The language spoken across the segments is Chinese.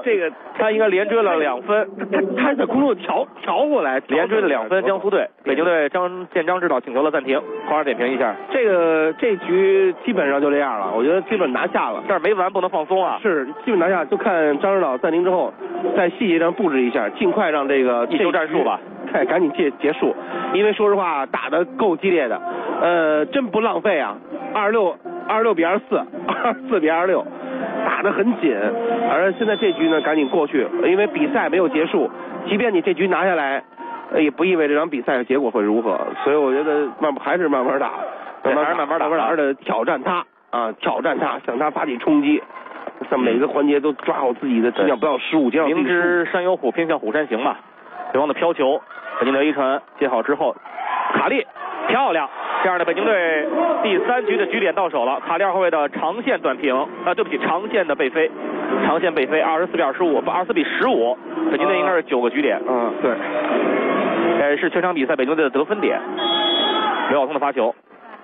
这个他应该连追了2分， 他在空中调过来， 连追了2分。江苏队，北京队张指导请求了暂停，黄老师点评一下。 这局基本上就这样了，我觉得基本拿下了， 但是没完，不能放松啊。 是，基本拿下，就看张指导暂停之后，在细节上布置一下，尽快让这个一球战术吧， 赶紧结束。因为说实话，打得够激烈的，真不浪费啊，26比24，24比26。打得很紧，而现在这局呢赶紧过去，因为比赛没有结束，即便你这局拿下来，也不意味着这场比赛的结果会如何，所以我觉得还是慢慢打，慢慢的挑战他，向他发起冲击，在每个环节都抓好自己的，尽量不要失误， 明知山有虎，偏向虎山行嘛。对方的飘球，北京队一传接好之后，卡利漂亮。这样的北京队第3局的局点到手了，卡利尔后卫的长线短平，长线的背飞，24比25， 24比15，北京队应该是9个局点。对，是全场比赛北京队的得分点。刘晓彤的发球，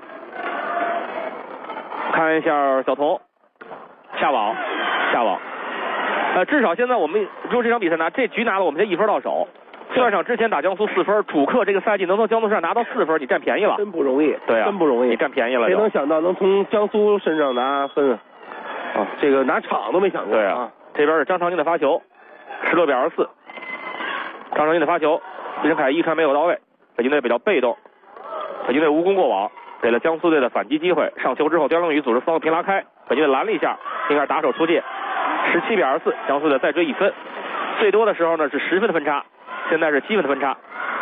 看一下小童下网，至少现在我们如果这场比赛这局拿了，我们才1分到手。下半场之前打江苏4分，主客这个赛季能从江苏身上拿到4分，你占便宜了， 真不容易。 对啊， 真不容易， 你占便宜了。 谁能想到能从江苏身上拿分啊？这个拿场都没想过。 对啊，这边是张长宁的发球，16比24。张长宁的发球，李承凯一传没有到位，北京队比较被动，北京队无功过网，给了江苏队的反击机会。上球之后，刁凌宇组织4个平拉开，北京队拦了一下，应该是打手出界，17比24，江苏队再追1分。最多的时候呢是10分的分差。现在是7分的分差，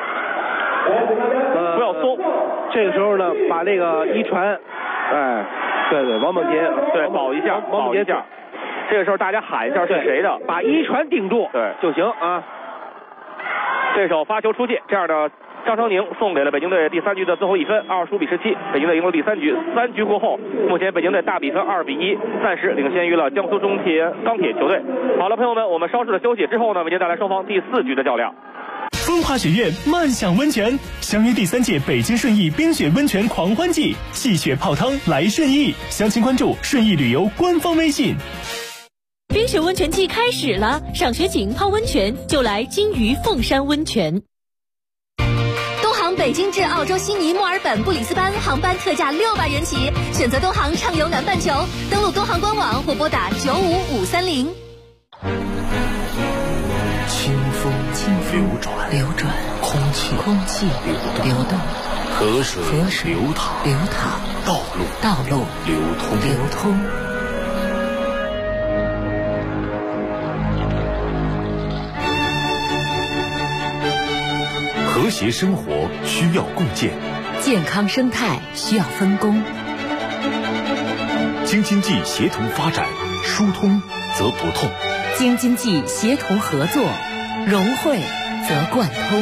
不要松。 这个时候呢，把这个一传，对，王猛杰， 对，保一下。这个时候大家喊一下是谁的， 把一传顶住， 对就行啊。 这手发球出界，这样的张常宁送给了北京队第3局的最后1分，25比17，北京队赢了第3局。3局过后，目前北京队大比分2比1，暂时领先于了江苏中铁钢铁球队。好了，朋友们，我们稍事的休息之后呢，为您带来双方第4局的较量。 风华雪苑漫享温泉相约第3届北京顺义冰雪温泉狂欢季，戏雪泡汤来顺义，详情关注顺义旅游官方微信。 冰雪温泉季开始了，赏雪景泡温泉就来金鱼凤山温泉。东航北京至澳洲悉尼、墨尔本、布里斯班航班特价600元起，选择东航畅游南半球，登录东航官网或拨打95530。 清风流转，空气流动，河水流淌，道路流通。 和谐生活需要共建， 健康生态需要分工。 京津冀协同发展，疏通则不痛； 京津冀协同合作，融汇则贯通。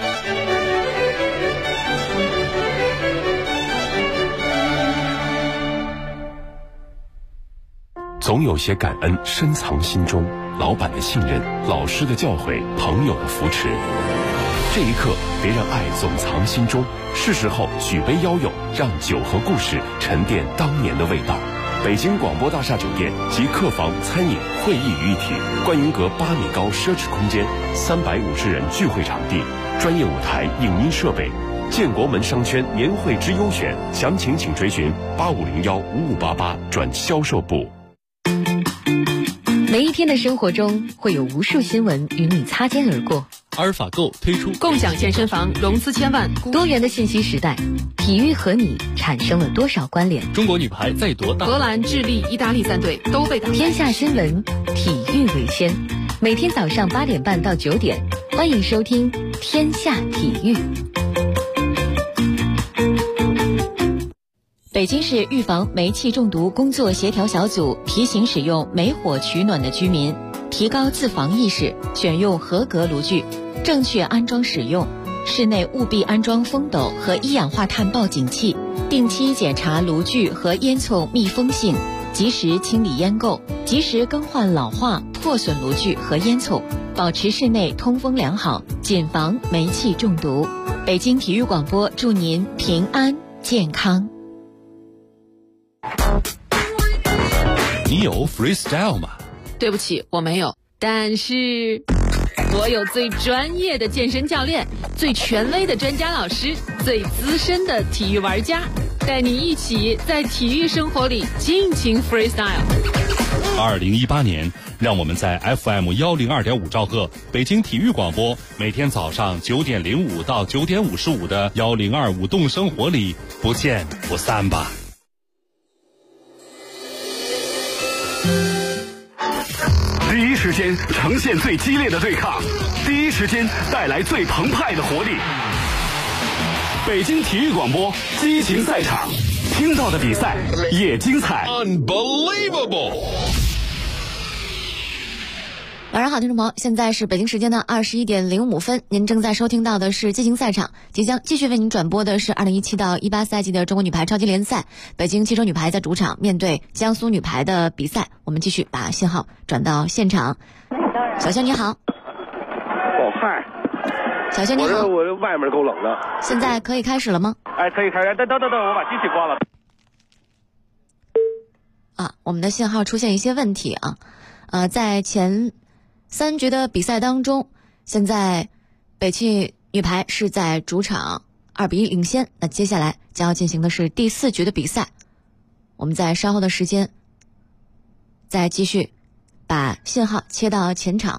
总有些感恩深藏心中，老板的信任，老师的教诲，朋友的扶持。这一刻，别让爱总藏心中，是时候举杯邀友，让酒和故事沉淀当年的味道。北京广播大厦酒店集客房、餐饮、会议于一体，观云阁8米高奢侈空间，350人聚会场地，专业舞台、影音设备。建国门商圈年会之优选，详情请追询85015588转销售部。 每一天的生活中，会有无数新闻与你擦肩而过。 阿尔法购推出共享健身房融资1000万。 多元的信息时代，体育和你产生了多少关联？ 中国女排再夺大。 荷兰、智利、意大利3队都被打败。 天下新闻，体育为先。每天早上8点半到9点，欢迎收听《天下体育》。北京市预防煤气中毒工作协调小组提醒使用煤火取暖的居民提高自防意识，选用合格炉具，正确安装使用。室内务必安装风斗和一氧化碳报警器，定期检查炉具和烟囱密封性，及时清理烟垢，及时更换老化破损炉具和烟囱，保持室内通风良好，谨防煤气中毒。北京体育广播祝您平安健康。 你有 freestyle 吗？ 对不起，我没有。 但是我有最专业的健身教练，最权威的专家老师，最资深的体育玩家，带你一起在体育生活里尽情 freestyle。 2018年，让我们在 FM 102.5兆赫北京体育广播，每天早上9点05到9点55的1025舞动生活里不见不散吧。 第一时间呈现最激烈的对抗，第一时间带来最澎湃的活力。北京体育广播激情赛场，听到的比赛也精彩。Unbelievable！ 晚上好，听众朋友，现在是北京时间的21点05分，您正在收听到的是激情赛场，即将继续为您转播的是2017到18赛季的中国女排超级联赛，北京汽车女排在主场面对江苏女排的比赛。我们继续把信号转到现场。小轩你好。 哦嗨， 小轩你好。 我这外面够冷的。 现在可以开始了吗？ 哎，可以开始。等，我把机器关了。 我们的信号出现一些问题啊。在前3局的比赛当中，现在北汽女排是在主场2比1领先。那接下来将要进行的是第4局的比赛，我们在稍后的时间再继续把信号切到前场。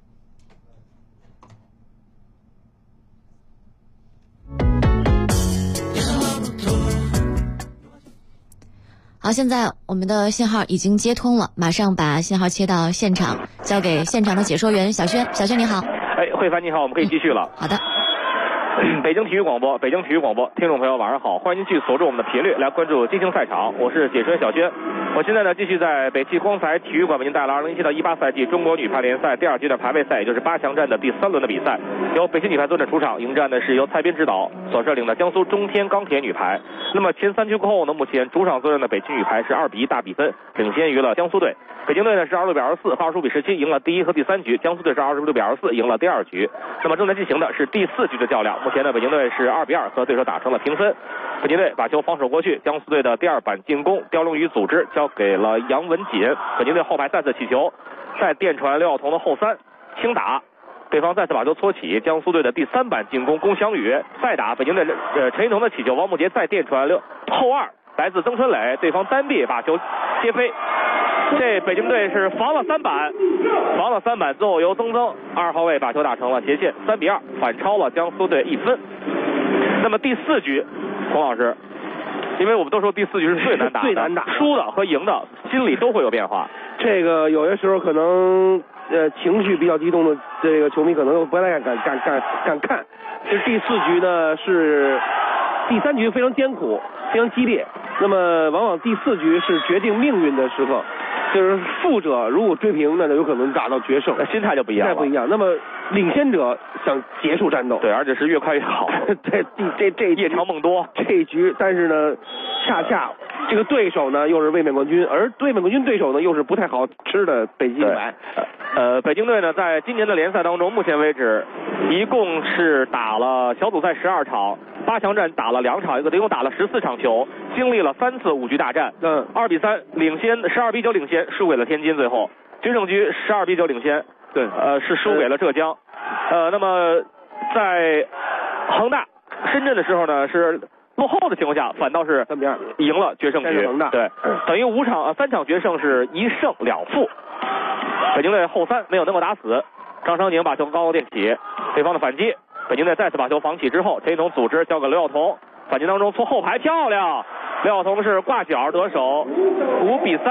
好，现在我们的信号已经接通了，马上把信号切到现场，交给现场的解说员小轩。小轩你好。 哎，慧凡你好，我们可以继续了。 好的。 北京体育广播，听众朋友晚上好，欢迎您继续锁住我们的频率来关注激情赛场，我是解说员小轩。我现在呢继续在北汽光彩体育馆为您带来2017到18赛季中国女排联赛第2阶段排位赛，也就是8强战的第3轮的比赛。由北汽女排坐镇主场迎战的是由蔡斌指导所率领的江苏中天钢铁女排。那么前3局过后呢，目前主场作战的北汽女排是2比1大比分领先于了江苏队。北京队呢是26比24和25比17赢了第1和第3局，江苏队是26比24赢了第2局。那么正在进行的是第4局的较量，目前呢北京队是2比2和对手打成了平分。北京队把球防守过去，江苏队的第2板进攻刁龙宇组织交给了杨文锦。北京队后排再次起球，再电传刘晓彤的后3轻打，对方再次把球搓起，江苏队的第3板进攻龚翔宇再打，北京队陈一彤的起球，王梦洁再电传后2来自曾春磊，对方单臂把球接飞。这北京队是防了3板，最后由曾2号位把球打成了斜线，3比2反超了江苏队1分。那么第4局，孔老师，因为我们都说第4局是最难打，输的和赢的心里都会有变化。 这个有些时候可能情绪比较激动的这个球迷可能不太敢看。这第4局呢是第3局非常艰苦，非常激烈。那么往往第4局是决定命运的时刻，就是负者如果追平，那就有可能打到决胜， 心态就不一样了。 那么领先者想结束战斗， 对，而且是越快越好。 这夜长梦多这一局，但是呢，恰恰这个对手呢又是卫冕冠军，而卫冕冠军对手呢又是不太好吃的北京女排。 北京队呢在今年的联赛当中，目前为止一共是打了小组赛12场，8强战打了2场，一共打了14场球，经历了3次5局大战，2比3领先，12比9领先，输给了天津，最后决胜局12比9领先， 对， 是输给了浙江。那么在恒大、深圳的时候呢，是落后的情况下，反倒是 3比2 赢了决胜局。对，等于3场决胜是1胜2负。北京队后3没有能够打死，张常宁把球高高垫起，对方的反击，北京队再次把球防起之后，陈一彤组织交给刘晓彤，反击当中从后排漂亮，刘晓彤是挂角得手，5比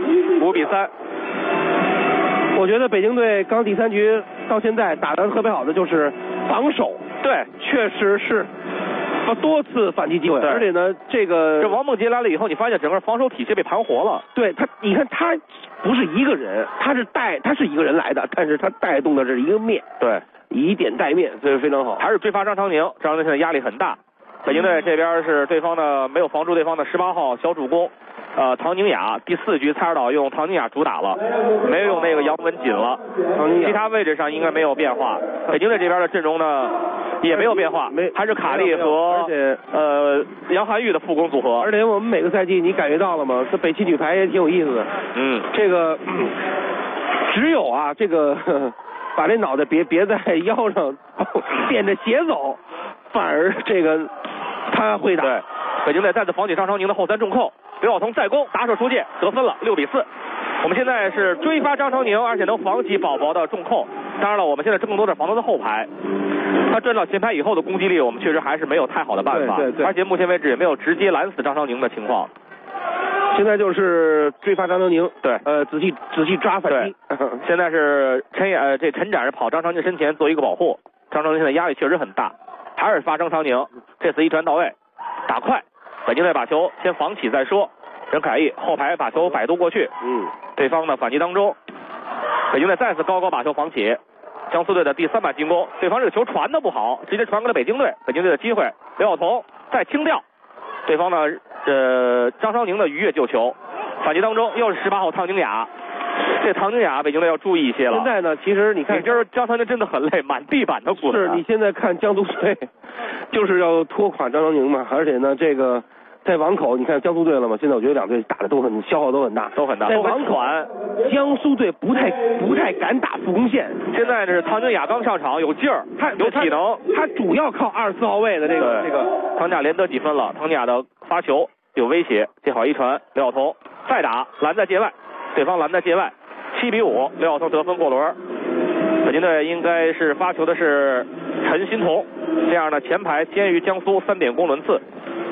3。 我觉得北京队刚第3局到现在打得特别好的就是防守， 对， 确实是多次反击机会，而且呢，这王梦洁来了以后，你发现整个防守体系被盘活了。 对他，你看他不是一个人，他是一个人来的，但是他带动的这是一个面， 对， 以点带面，所以非常好。 还是追发张常宁现在压力很大。北京队这边是对方的没有防住对方的18号小主攻，唐宁雅。第4局蔡指导用唐宁雅主打了，没有用那个杨文锦了，其他位置上应该没有变化。北京队这边的阵容呢也没有变化，还是卡利和杨涵玉的副攻组合。 而且我们每个赛季你感觉到了吗？这北汽女排也挺有意思的。 这个只有啊这个把这脑袋别在腰上，垫着鞋走，反而这个他会打。 对，北京队再次防起张常宁的后三重扣，刘晓彤再攻，打手出界，得分了，6比4。我们现在是追发张常宁，而且能防起宝宝的重扣。当然了，我们现在更多的防他的后排。他转到前排以后的攻击力，我们确实还是没有太好的办法。 对， 而且目前为止也没有直接拦死张常宁的情况。 现在就是追发张常宁， 对， 仔细抓反击。 现在是陈展是跑张常宁身前做一个保护，张常宁现在压力确实很大，还是发张常宁，这次一传到位，打快，北京队把球先防起再说。任凯毅后排把球摆渡过去，对方的反击当中，北京队再次高把球防起。江苏队的第3板进攻，对方这个球传的不好，直接传给了北京队。北京队的机会，刘晓彤再轻吊，对方呢张常宁的鱼跃救球，反击当中又是18号唐宁雅，这唐宁雅北京队要注意一些了。 现在呢，其实你看， 今儿张常宁真的很累，满地板的滚。 是你现在看江苏队，就是要拖垮张常宁嘛，而且呢这个。在网口，你看江苏队了吗？现在我觉得两队打的都很消耗都很大。在网口，江苏队不太敢打副攻线。 现在是唐宁雅刚上场，有劲儿，有体能， 他主要靠24号位的这个。 唐宁雅连得几分了？唐宁雅的发球有威胁，接好一传，刘晓彤再打，拦在界外，对方拦在界外，7比5，刘晓彤得分过轮。北京队应该是发球的是陈欣彤，这样呢前排先于江苏3点攻轮次。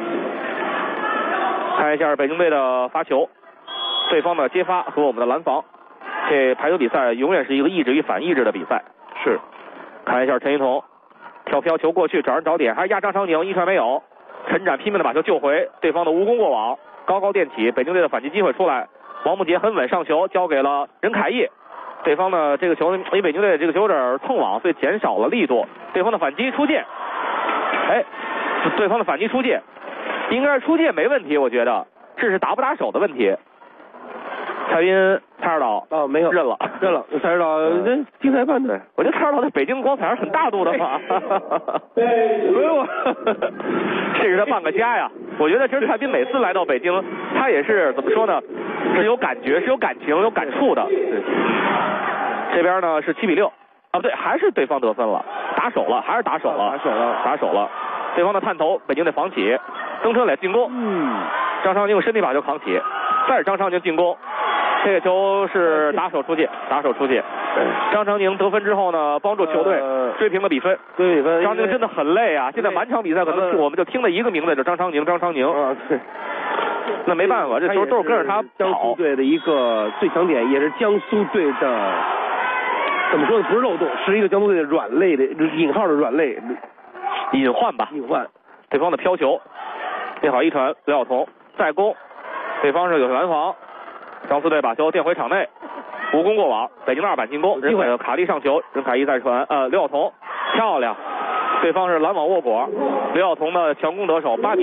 看一下北京队的发球，对方的接发和我们的拦防。这排球比赛永远是一个意志与反意志的比赛。 是， 看一下陈一彤，跳飘球过去找人找点，还是压张常宁，一传没有。陈展拼命的把球救回，对方的无功过网，高垫起，北京队的反击机会出来。王梦洁很稳上球，交给了任凯毅。对方的这个球，因为北京队这个球有点蹭网，所以减少了力度。对方的反击出界，对方的反击出界。应该是出界没问题，我觉得这是打不打手的问题。蔡指导没有认了， 蔡指导人听裁判的。 我觉得蔡指导在北京光彩是很大度的嘛。 所以我这是他半个家呀。我觉得其实蔡斌每次来到北京，他也是怎么说呢？是有感觉，是有感情，有感触的。这边呢是7比6，不对，还是对方得分了，打手了，还是打手了。对方的探头，北京队防起。曾春磊进攻，张常宁用身体把球扛起，再是张常宁进攻，这个球是打手出界。张常宁得分之后呢，帮助球队追平了比分。张常宁真的很累啊！现在满场比赛可能我们就听了一个名字，就张常宁。 对， 那没办法，这球都是跟着他跑。 江苏队的一个最强点，也是江苏队的怎么说呢？不是漏洞，是一个江苏队的软肋的引号的软肋， 隐患吧。对方的飘球。接好一传，刘晓彤再攻，对方是有拦防，江苏队把球垫回场内，无功过网，北京的2板进攻，任凯卡利上球，任凯毅再传，刘晓彤漂亮，对方是拦网握果，刘晓彤的强攻得手，8比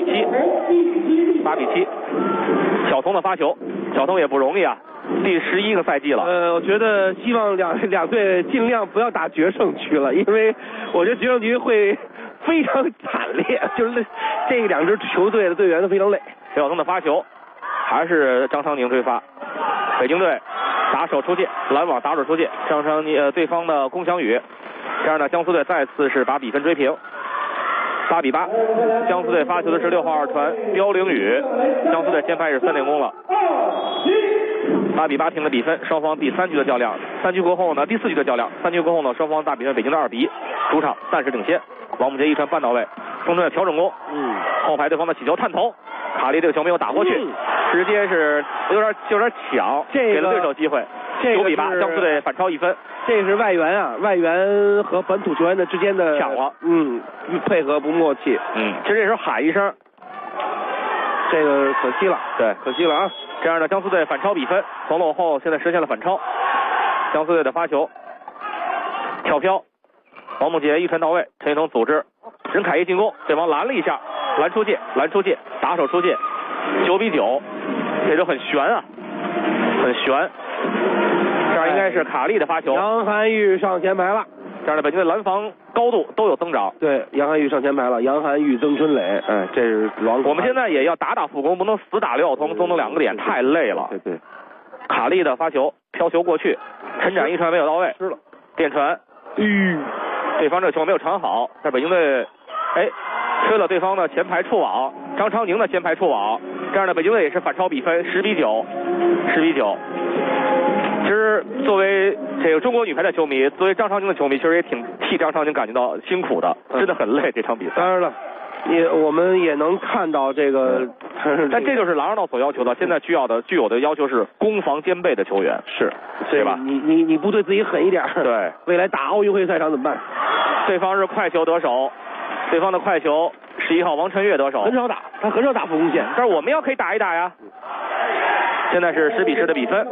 7，小彤的发球，小彤也不容易啊，第11个赛季了。 我觉得希望两队尽量不要打决胜局了，因为我觉得决胜局会非常惨烈，就是这2支球队的队员都非常累。 刘晓彤的发球还是张常宁追发，北京队打手出界，拦网打手出界，张常宁对方的龚翔宇，这样呢江苏队再次是把比分追平，8比8。江苏队发球的是6号2传刁凌宇，江苏队先排是3点攻了。8比8停了比分，双方第3局的较量，3局过后呢，第4局的较量，3局过后呢，双方大比分北京的2比1，主场暂时领先。王梦洁一传半到位，中队的调整攻，后排对方的起球探头，卡利这个球没有打过去，直接是有点抢，给了对手机会。9比8，江苏队反超1分。 这是外援和本土球员的之间的抢了， 配合不默契。 其实这时候喊一声， 这个可惜了， 对， 可惜了啊！ 这样的江苏队反超比分，从落后现在实现了反超。江苏队的发球，跳飘，王梦洁一传到位，陈一彤组织，任凯毅进攻，对方拦了一下，拦出界，打手出界，9比9，这就很悬啊，很悬。这样应该是卡利的发球， 杨涵玉上前排了。 这样的北京队拦防高度都有增长。 对，杨涵玉上前排了，杨涵玉、曾春磊，这是王。 我们现在也要打副攻，不能死打刘晓彤、曾东2个点，太累了。 对， 卡利的发球，飘球过去，陈展一传没有到位， 失了， 电传，对方这个球没有传好，但北京队吹了对方的前排触网，张昌宁的前排触网，这样的北京队也是反超比分10比9。其实作为这个中国女排的球迷，作为张昌宁的球迷，其实也挺替张昌宁感觉到辛苦的，真的很累这场比赛。 当然了，我们也能看到这个， 但这就是郎指导所要求的，现在具有的要求是攻防兼备的球员， 是， 对吧？ 你不对自己狠一点， 对， 未来打奥运会赛场怎么办？ 对方是快球得手，对方的快球11号王晨月得手， 他很少打副攻线， 但是我们可以打一打呀。现在是10比10的比分。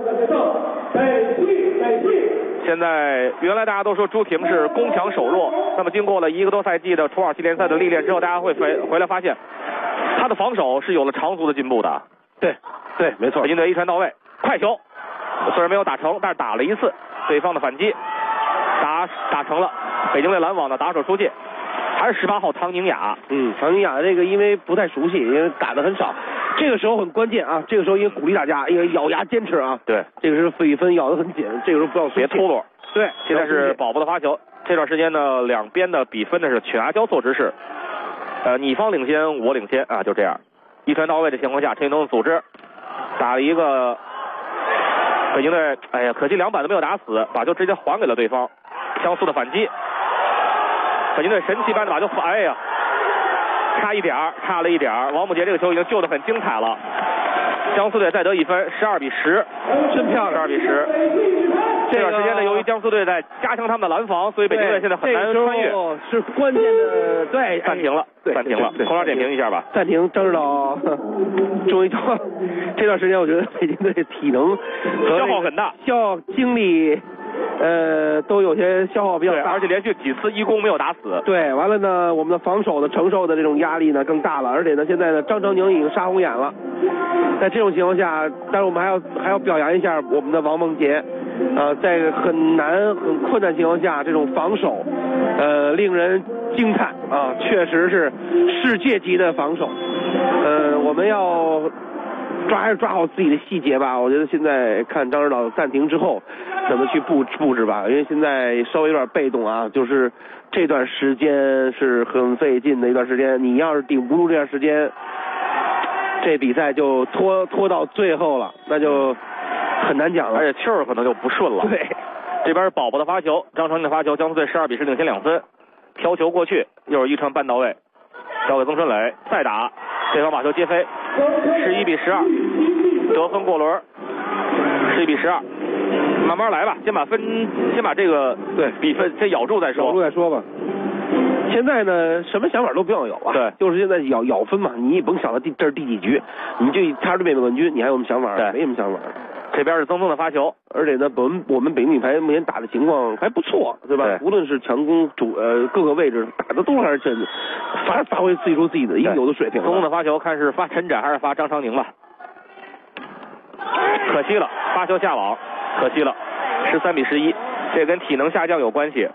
现在原来大家都说朱婷是攻强守弱，那么经过了1个多赛季的土耳其联赛的历练之后，大家会回来发现，他的防守是有了长足的进步的。 对，没错。 北京队一传到位，快球虽然没有打成，但是打了一次，对方的反击打成了，北京队拦网的打手出界，还是18号唐宁雅。 唐宁雅这个因为不太熟悉，因为打的很少。这个时候很关键啊！这个时候应该鼓励大家，应该咬牙坚持啊！ 对， 这个是比分咬得很紧，这个时候不要别秃噜。 对， 现在是宝宝的发球。这段时间呢，两边的比分呢是犬牙交错之势，你方领先，我领先啊，就这样。一传到位的情况下，陈一东组织打了一个北京队，可惜2板都没有打死，把球直接还给了对方。江苏的反击，北京队神奇般的把球差了一点儿。王母杰这个球已经救得很精彩了。江苏队再得1分，12比10， 真漂亮，12 比10。这段时间呢，由于江苏队在加强他们的拦防，所以北京队现在很难穿越。 是关键的，对， 暂停了。孔老师点评一下吧。 暂停，张指导终于到这段时间，我觉得北京队体能消耗很大， 精力。都有些消耗比较大， 而且连续几次一攻没有打死。 对，完了呢，我们的防守的承受的这种压力呢更大了，而且呢，现在呢，张昌宁已经杀红眼了。在这种情况下，当然我们还要表扬一下我们的王梦洁，在很困难情况下，这种防守，令人惊叹啊，确实是世界级的防守。我们要还是抓好自己的细节吧。我觉得现在看张指导暂停之后怎么去布置吧，因为现在稍微有点被动啊，就是这段时间是很费劲的一段时间，你要是顶不住这段时间，这比赛就拖到最后了，那就很难讲了， 而且气儿可能就不顺了。 对， 这边是宝宝的发球，张昌宁的发球，江苏队12比10领先2分，飘球过去，又是一传半到位，交给曾春磊，再打，对方把球接飞，11比12，得分过轮，11比12，慢慢来吧，先把这个比分先咬住再说吧。现在呢，什么想法都不要有啊， 对， 就是现在咬分嘛，你也甭想到这是第几局，你就插着卫冕冠军，你还有什么想法？ 对， 没什么想法。 这边是曾曾的发球， 而且呢，我们北京女排目前打的情况还不错，对吧？ 对， 无论是强攻各个位置打的都还是真的，发挥出自己的应有的水平。 曾曾的发球看是发陈展还是发张昌宁了？可惜了，发球下网，可惜了，13比11，这跟体能下降有关系。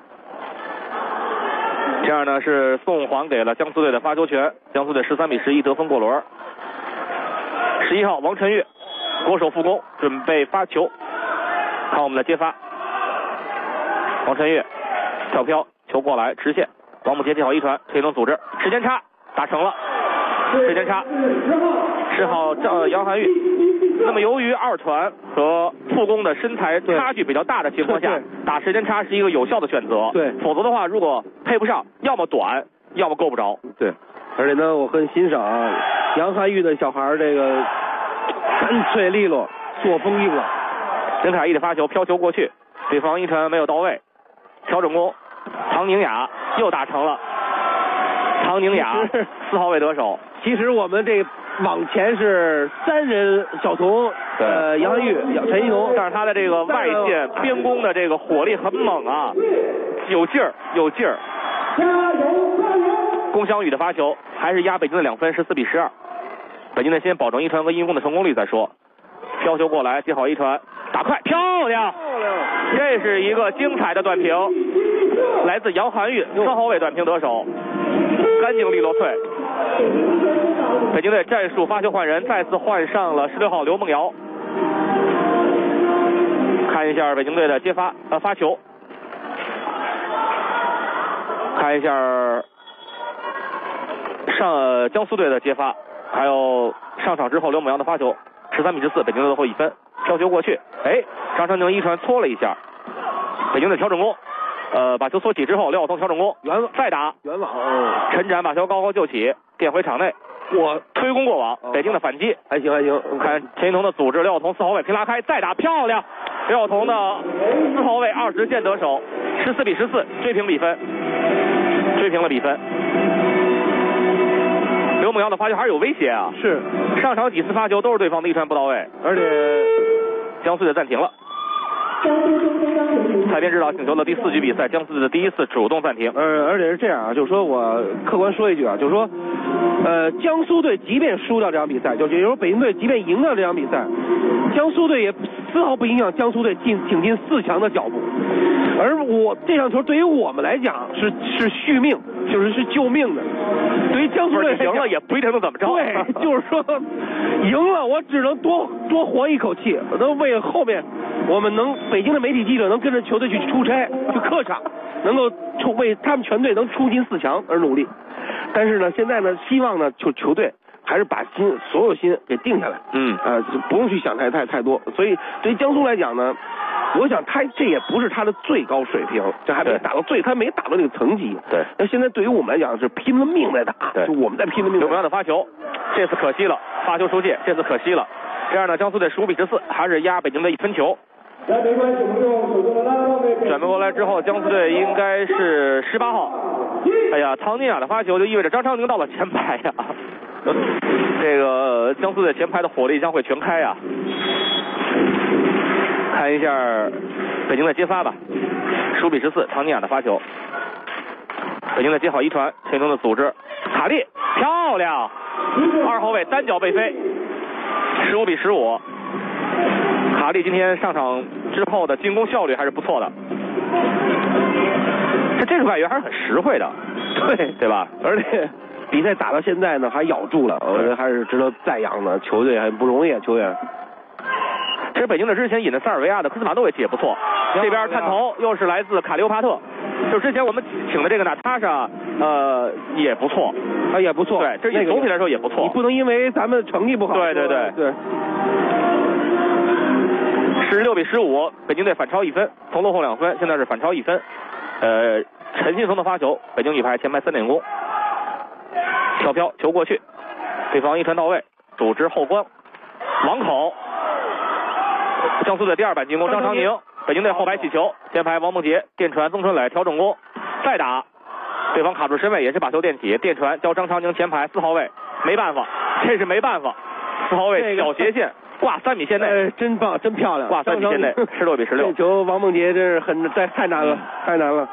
这样呢是送还给了江苏队的发球权，江苏队13比11得分过轮。11号王晨月国手副攻，准备发球，看我们的接发。王晨月跳飘球过来直线，王母杰接好一传，推动组织，时间差打成了，时间差10号杨涵玉。那么由于二传和副攻的身材差距比较大的情况下，打时间差是一个有效的选择。 对， 否则的话，如果配不上，要么短，要么够不着。 对，而且呢，我很欣赏杨涵玉的小孩这个干脆利落，作风硬朗。 林凯毅的发球飘球过去，对方一传没有到位，调整攻，唐宁雅又打成了。唐宁雅4号位得手。 其实我们这往前是3人，小童、杨涵玉、陈一农， 但是他的这个外线边攻的这个火力很猛啊，有劲儿。龚翔宇的发球还是压北京的2分，14比12。北京队先保证一传和一攻的成功率再说。飘球过来，接好一传，打快，漂亮！这是一个精彩的短平，来自杨涵玉4号位短平得手，干净利落脆。北京队战术发球换人，再次换上了16号刘梦瑶。 看一下北京队的发球，看一下江苏队的接发，还有上场之后刘某阳的发球，13-14，北京队的后一分，飘球过去，张昌宁一传搓了一下，北京队调整攻，把球搓起之后，廖晓彤调整攻，再打远网， 陈展把球高高救起，垫回场内，我推攻过网，北京的反击还行， 看陈一彤的组织，廖晓彤4号位平拉开，再打漂亮，廖晓彤的4号位20键得手，14-14，追平了比分。刘某阳的发球还是有威胁啊， 是上场几次发球都是对方的一传不到位， 而且江苏队暂停了。蔡编指导请求的第4局比赛，江苏队的第一次主动暂停。 而且是这样啊，就是说我客观说一句啊，就是说，江苏队即便输掉这场比赛，就是说北京队即便赢掉这场比赛，江苏队也丝毫不影响江苏队挺进4强的脚步。而这场球对于我们来讲是续命，是救命的。对于江苏队赢了也不一定能怎么着。 对，就是说赢了我只能多活一口气，能为后面我们北京的媒体记者能跟着球队去出差去客场，能够为他们全队能出进4强而努力。但是呢，现在呢，希望呢球队还是把所有心给定下来，不用去想太多。所以对于江苏来讲呢，我想这也不是他的最高水平，这还没打到他没打到那个层级。 对， 那现在对于我们来讲是拼了命在打，就我们在拼了命。 刘某阳的发球，这次可惜了，发球出界，这次可惜了。这样呢，江苏队15-14，还是压北京队1分球。转变过来之后，江苏队应该是18号。哎呀，唐尼亚的发球就意味着张昌宁到了前排呀。这个江苏队前排的火力将会全开呀。看一下北京队接发吧，15-14，唐尼亚的发球。北京队接好一传，陈一彤的组织，卡利漂亮，2号位单脚背飞，15-15。卡利今天上场之后的进攻效率还是不错的，这个外援还是很实惠的，对吧？ 而且比赛打到现在呢，还咬住了，我觉得还是值得赞扬的。球队很不容易，球员。 其实北京队之前引的塞尔维亚的科斯马诺维奇也不错，这边探头又是来自卡利欧帕特，就之前我们请的这个娜塔莎，也不错， 也不错。 对，这总体来说也不错。 你不能因为咱们成绩不好。 对。16-15，北京队反超1分，从落后2分，现在是反超1分。陈新松的发球，北京女排前排3点攻，跳飘球过去，对方一传到位，组织后关，网口。江苏队第2板进攻，张昌宁，北京队后排起球，前排王梦洁垫传，曾春磊调整攻，再打，对方卡住身位，也是把球垫起，垫传交张昌宁前排4号位，没办法，这是没办法，4号位小斜线挂3米线内， 真棒，真漂亮， 挂3米线内，16-16。 这球王梦洁真是太难了，太难了。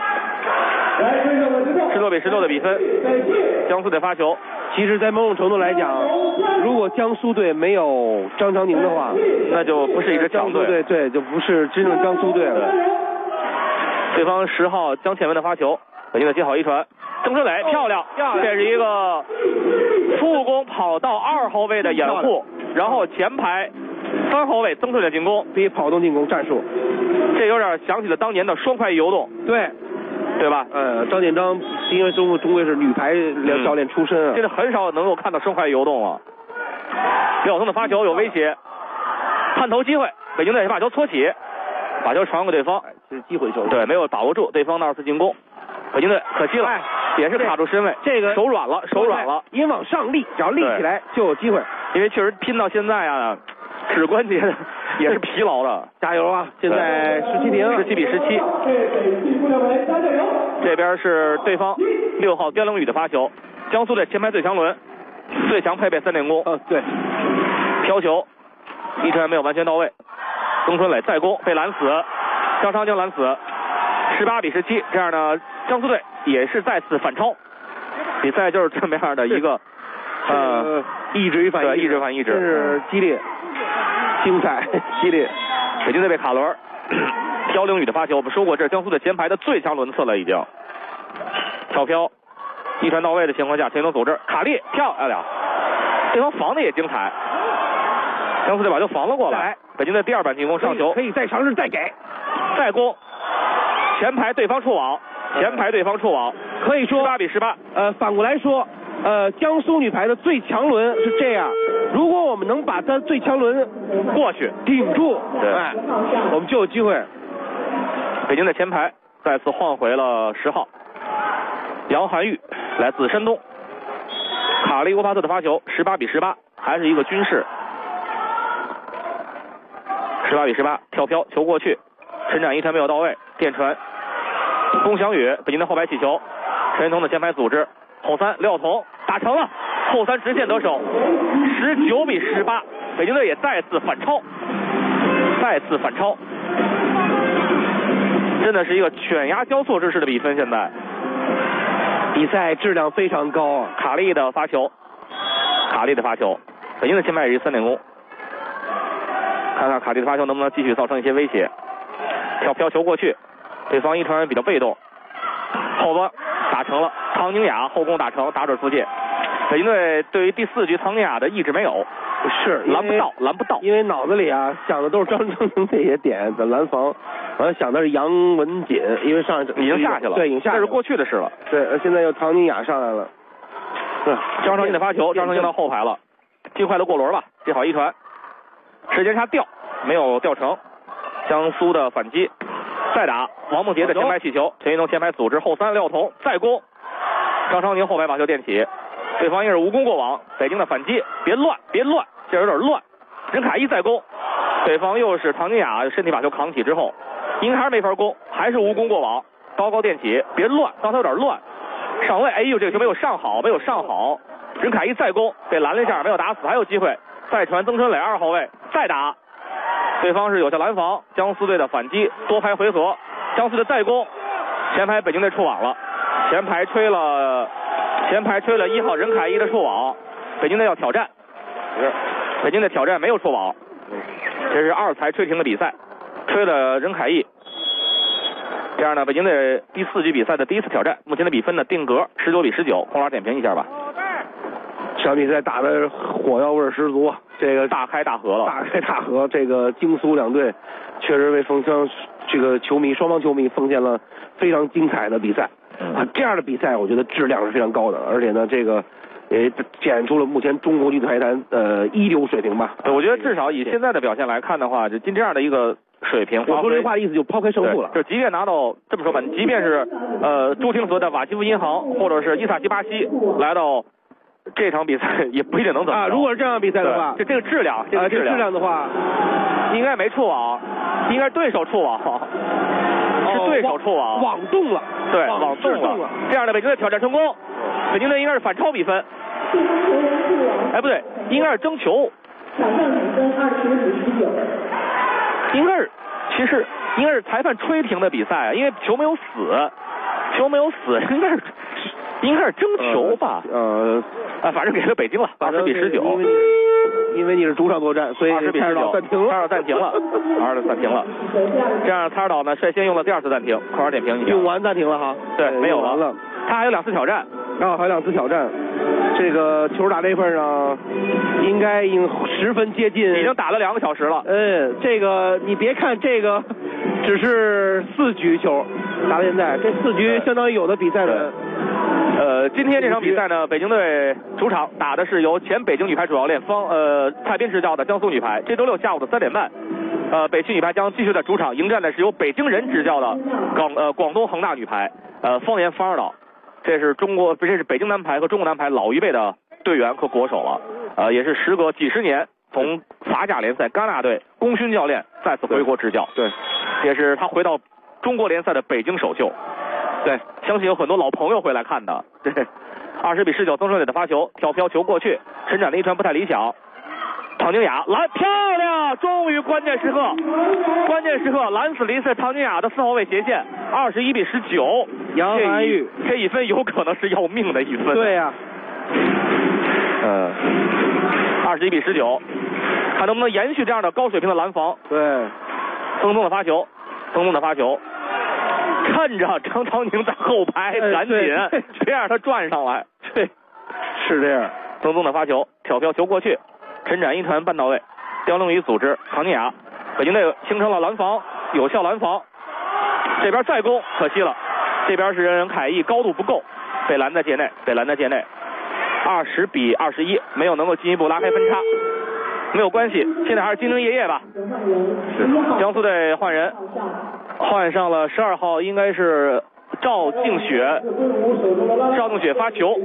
16-16的比分，江苏队发球。 其实，在某种程度来讲，如果江苏队没有张昌宁的话， 那就不是一支强队， 对，就不是真正江苏队了。 对方10号江倩文的发球，北京队接好一传，曾春磊漂亮，这是一个副攻跑到2号位的掩护，然后前排3号位曾春磊进攻， 比跑动进攻战术， 这有点想起了当年的双快翼游动，对吧？ 张建章因为终归是女排教练出身啊， 现在很少能够看到双快翼游动了。廖晓彤的发球有威胁，探头机会，北京队把球搓起，把球传过对方， 是机会球， 对，没有把握住对方的2次进攻，北京队可惜了，也是卡住身位， 这个手软了， 因往上立，只要立起来就有机会， 因为确实拼到现在啊，指关节也是疲劳的， 加油啊！现在 17-17。这边是对方6号刁凌宇的发球，江苏队前排最强轮，最强配备3点攻。 对， 飘球，一传没有完全到位，曾春磊再攻被拦死，张昌宁拦死，18-17。这样呢，江苏队也是再次反超，比赛就是这么样的一个意志与反意志，真是激烈。精彩激烈， 北京队被卡伦刁凌宇的发球，我们说过这是江苏队前排的最强轮次了，已经跳飘一传到位的情况下，陈一彤组织卡利漂亮，对方防的也精彩， 江苏队把球防了过来。北京队第二板进攻上球， 可以再尝试再给， 再攻，前排对方触网，可以说18比18。 反过来说，江苏女排的最强轮是这样，如果我们能把它最强轮过去顶住， 对， 我们就有机会。 北京的前排再次换回了10号杨涵玉，来自山东。卡利欧巴特的发球，18比18，还是一个均势。18比18，跳飘球过去，陈展一传没有到位，电传，龚翔宇，北京的后排起球，陈云彤的前排组织，后三廖彤打成了，后三直线得手，19比18，北京队也再次反超，真的是一个犬牙交错之势的比分。现在比赛质量非常高， 卡利的发球，北京的前排也是3点攻。看看卡利的发球能不能继续造成一些威胁。跳飘球过去，对方一传比较被动，后端打成了，唐宁雅后攻打成，打准出界。北京队对于第4局唐宁雅的意志没有， 是拦不到， 因为脑子里想的都是张铮宁这些点的拦防，完了想的是杨文锦，因为上一已经下去了， 对，已经下去了， 这是过去的事了。 对，现在又唐宁雅上来了。 张成英的发球，张成英到后排了，尽快的过轮吧，接好一传，时间差掉，没有掉成。江苏的反击，再打王梦洁的前排起球，陈云彤前排组织后三廖彤再攻，张昌宁后排把球垫起，对方也是无功过网。北京的反击，别乱，这有点乱。任凯一再攻，对方又是唐宁雅身体把球扛起之后，应该还是没法攻，还是无功过网，高垫起，别乱，刚才有点乱。上位，哎呦，这个球没有上好。任凯一再攻，被拦了一下，没有打死，还有机会。再传曾春磊2号位，再打，对方是有效拦防。江苏队的反击，多排回合。江苏的再攻，前排北京队触网了，前排吹了1号任凯一的触网，北京队要挑战。北京队挑战没有触网，这是2裁吹停的比赛，吹了任凯一。这样呢，北京队第4局比赛的第1次挑战，目前的比分呢定格19比19。孔老点评一下吧。 这场比赛打的火药味十足，这个大开大合了。 这个京苏两队确实为凤翔这个双方球迷奉献了非常精彩的比赛。这样的比赛我觉得质量是非常高的，而且呢，这个也展现出了目前中国女排坛一流水平吧。 我觉得至少以现在的表现来看的话，就今这样的一个水平， 我说这话的意思就抛开胜负了， 就即便拿到这么说吧，即便是朱廷泽的瓦基夫银行或者是伊萨西巴西来到这场比赛，也不一定能怎么如果是这样比赛的话， 这个质量， 这个质量的话， 应该没触网，应该对手触网，是对手触网， 网动了， 对，网动了。这样的北京队挑战成功，北京队应该是反超比分。哎，不对，应该是争球。 挑战比分25比19。 其实应该是裁判吹停的比赛，因为球没有死，应该是争球吧？反正给了北京了，20比19。 因为你是主场作战，所以 20比19 暂停了。 这样蔡尔岛呢率先用了第2次暂停，快点点评一下。 用完暂停了哈？ 对，没有了。 他还有2次挑战。 还有2次挑战。这个球打这份上，应该十分接近， 已经打了2个小时了。 这个你别看这个只是4局球，打到现在这4局相当于有的比赛的。 今天这场比赛呢，北京队主场打的是由前北京女排主教练蔡斌执教的江苏女排。这周6下午的3点半，北区女排将继续在主场迎战的是由北京人执教的广东恒大女排。方言方二岛，这是北京男排和中国男排老一辈的队员和国手了。也是时隔几十年从法甲联赛戛纳队功勋教练再次回国执教。 对， 也是他回到中国联赛的北京首秀。对，相信有很多老朋友会来看的。对，20比19，曾春磊的发球，跳飘球过去，陈展的一传不太理想。唐宁雅拦漂亮，终于关键时刻拦死了一次唐宁雅的4号位斜线，21比19。 杨涵玉这一分有可能是要命的一分。 对呀。 21比19，看能不能延续这样的高水平的拦防。 对， 曾宗的发球，趁着张昌宁在后排，赶紧别让他转上来。 对，是这样。 曾宗的发球，跳飘球过去，陈展一传半到位， 刁龙宇组织唐尼亚，北京队形成了拦防，有效拦防。这边再攻，可惜了，这边是任凯毅高度不够，被拦在界内，20比21，没有能够进一步拉开分差。没有关系，现在还是兢兢业业吧。江苏队换人，换上了12号，应该是赵静雪。赵静雪发球，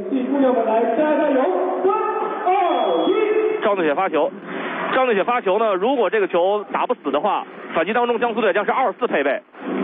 赵静雪发球。赵静雪发球呢，如果这个球打不死的话，反击当中江苏队将是24配备。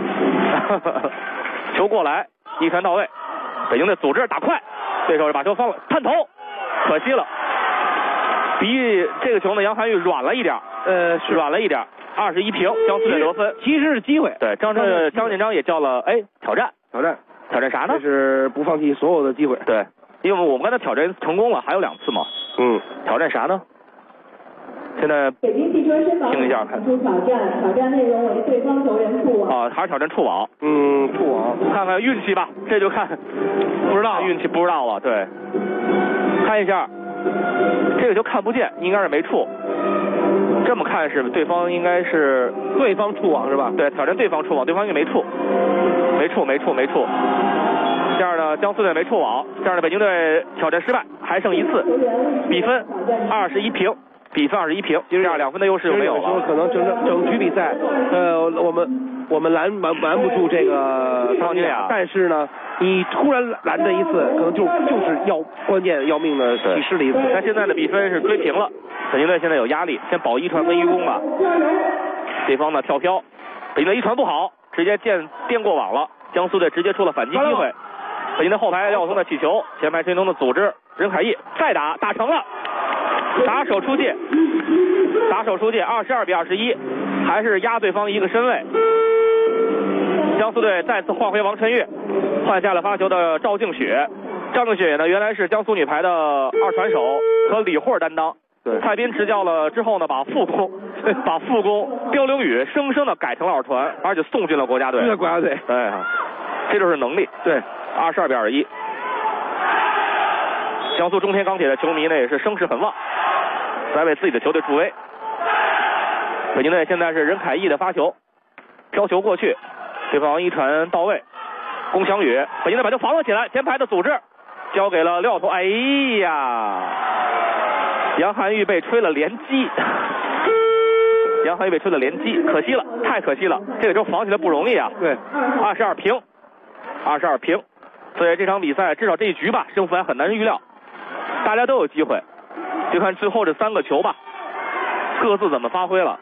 球过来，一传到位，北京队组织打快，对手是把球放了，探头，可惜了。比这个球呢，杨涵玉软了一点，21平，江苏队得分， 其实是机会。 对，张建章也叫了，挑战啥呢？ 这是不放弃所有的机会。 对，因为我们刚才挑战成功了，还有2次嘛。挑战啥呢？现在北京汽车申报听一下看。 挑战内容为对方球员触网。 还是挑战触网。 触网， 看看运气吧，这就看不知道运气不知道了。对，看一下。这个就看不见，应该是没触。这么看是对方应该是对方触网是吧？ 对，挑战对方触网，对方应该没触。这样呢，江苏队没触网，这样的北京队挑战失败，还剩1次，比分21平。这样2分的优势就没有了。 可能整局比赛，我们拦不住这个唐尼亚，但是呢，你突然拦这一次，可能就是关键要命的起失了一次。 但现在的比分是追平了，北京队现在有压力，先保一传跟1攻吧。对方呢跳飘，北京队1传不好，直接颠过网了，江苏队直接出了反击机会。北京队后排廖松的起球，前排陈东的组织，任凯毅再打成了。打手出界，22比21，还是压对方一个身位。江苏队再次换回王晨月，换下了发球的赵静雪。赵静雪呢，原来是江苏女排的2传手，和李慧担当。蔡斌执教了之后呢，把副攻刁凌宇生生的改成了2传，而且送进了国家队。对，这就是能力。对，22比21。江苏中天钢铁的球迷呢也是声势很旺，在为自己的球队助威。北京队现在是任凯毅的发球，飘球过去，对方一传到位，龚翔宇，北京队把球防了起来，前排的组织交给了廖彤，哎呀，杨涵玉被吹了连击，可惜了，太可惜了，这个球防起来不容易啊。 对 ，22平，所以这场比赛至少这一局吧，胜负还很难预料。大家都有机会，就看最后这3个球吧，各自怎么发挥了。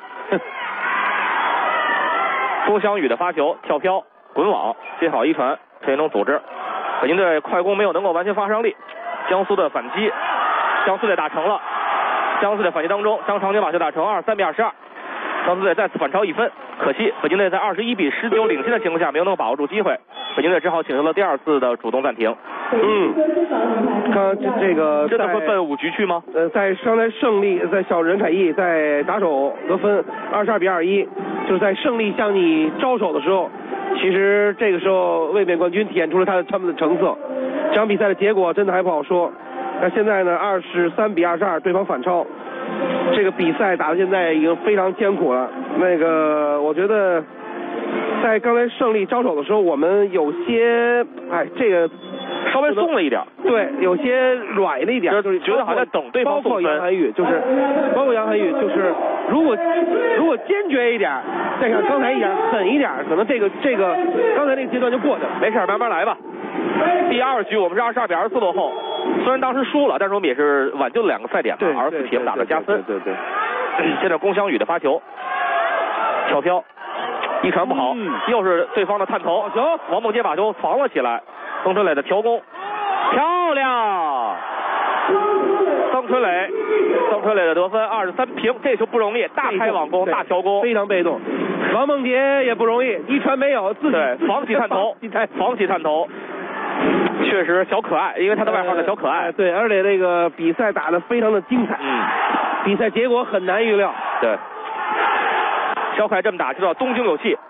龚翔宇的发球跳飘滚网，接好一传，陈彦东组织，北京队快攻没有能够完全发上力，江苏的反击，江苏队打成了，江苏队反击当中，张长青把球打成23比22，江苏队再次反超1分，可惜北京队在21比19领先的情况下没有能够把握住机会，北京队只好请求了第2次的主动暂停。 看这个真的会奔5局去吗？ 在胜利，在小任凯毅在打手得分22比21，就是在胜利向你招手的时候，其实这个时候卫冕冠军体现出了他们的成色。这场比赛的结果真的还不好说。那现在呢，23比22，对方反超。这个比赛打到现在已经非常艰苦了。我觉得在刚才胜利招手的时候，我们有些这个稍微松了一点， 对，有些软了一点， 就是觉得好像等对方送分。 包括杨涵玉，就是如果坚决一点，再看刚才一点狠一点，可能这个刚才那个阶段就过去了。 没事，慢慢来吧。第2局我们是22比24落后，虽然当时输了，但是我们也是挽救了2个赛点嘛，24平打了加分。 对。 现在龚翔宇的发球，跳飘，一传不好，又是对方的探头，王梦洁把球防了起来。曾春磊的调攻，漂亮！曾春磊的得分23平，这球不容易，大开网攻，大调攻， 非常被动。王梦洁也不容易，一传没有，自己防起探头，确实小可爱，因为他的外号叫小可爱。 对，而且这个比赛打得非常的精彩，比赛结果很难预料。 对，小可爱这么打就知道东京有戏。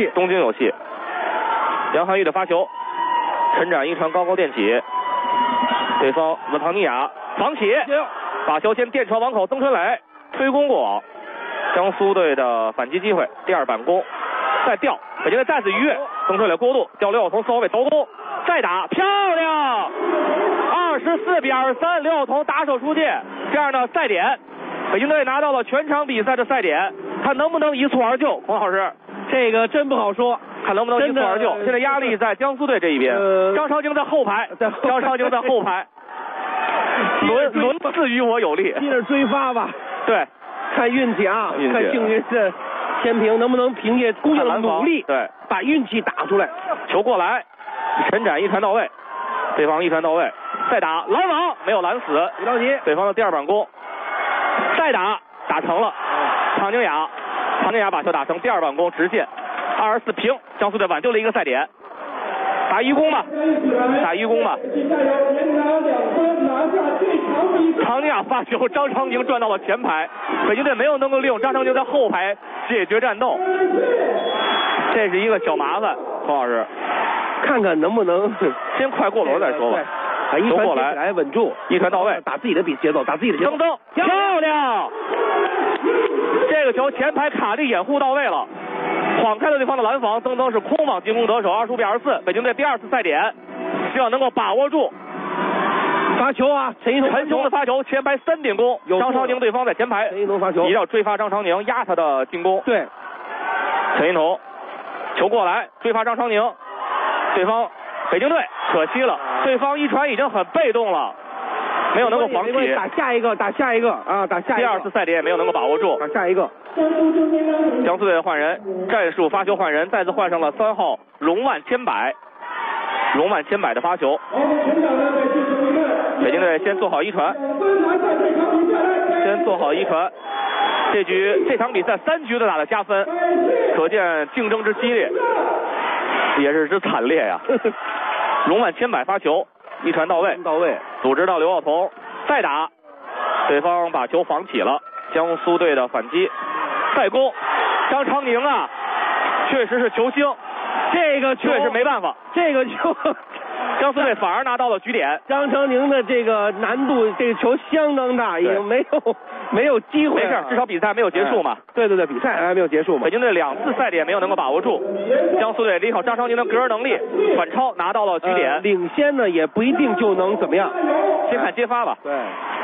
杨涵玉的发球。陈展一传高垫起，对方文唐尼亚防起，把球先垫传网口，曾春磊推攻过网， 江苏队的反击机会，第二板攻，再吊，北京队再次逾越，曾春磊过渡，吊刘晓彤4号位头攻，再打，漂亮，24比23，刘晓彤打手出界，这样的赛点，北京队拿到了全场比赛的赛点，看能不能一蹴而就。孔老师， 这个真不好说， 看能不能一蹴而就。现在压力在江苏队这一边，张超京在后排，张超京在后排，轮次于我有利， 接着追发吧。 对， 看运气啊，看幸运的天平能不能凭借姑娘的努力， 对， 把运气打出来。 球过来，陈展一传到位，对方一传到位，再打拦网没有拦死， 别着急， 对方的第二板攻，再打成了，常静雅把球打成第二板攻直线，24平，江苏队挽救了一个赛点，打一攻吧。常静雅发球，张常宁转到了前排，北京队没有能够利用张常宁在后排解决战斗，这是一个小麻烦。孔老师， 看看能不能先快过轮再说吧。 把一传接起来稳住， 一传到位， 打自己的节奏， 登漂亮！这个球前排卡利掩护到位了，晃开了对方的拦防，登是空网进攻得手，25比24，北京队第二次赛点，希望能够把握住。 发球啊，陈一彤的发球，前排3点攻，张常宁对方在前排， 陈一彤发球， 也要追发张常宁，压他的进攻。 对， 陈一彤球过来追发张常宁，对方北京队可惜了，对方一传已经很被动了，没有能够防起。 打下一个啊，打下一个。 第二次赛点也没有能够把握住， 打下一个。 江苏队换人，战术发球换人，再次换上了3号龙万千百的发球。北京队先做好一传，这场比赛3局都打了加分，可见竞争之激烈，也是之惨烈呀。龙万千百发球，一传到位，组织到刘晓彤，再打，对方把球防起了，江苏队的反击，再攻，张常宁啊，确实是球星， 这个确实没办法， 这个球。 江苏队反而拿到了局点， 张常宁的这个难度，这个球相当大，也没有机会。 没事，至少比赛还没有结束嘛。 对，比赛还没有结束嘛。 北京队2次赛点没有能够把握住，江苏队依靠张常宁的个人能力反超拿到了局点， 领先呢也不一定就能怎么样， 先看接发吧。 对，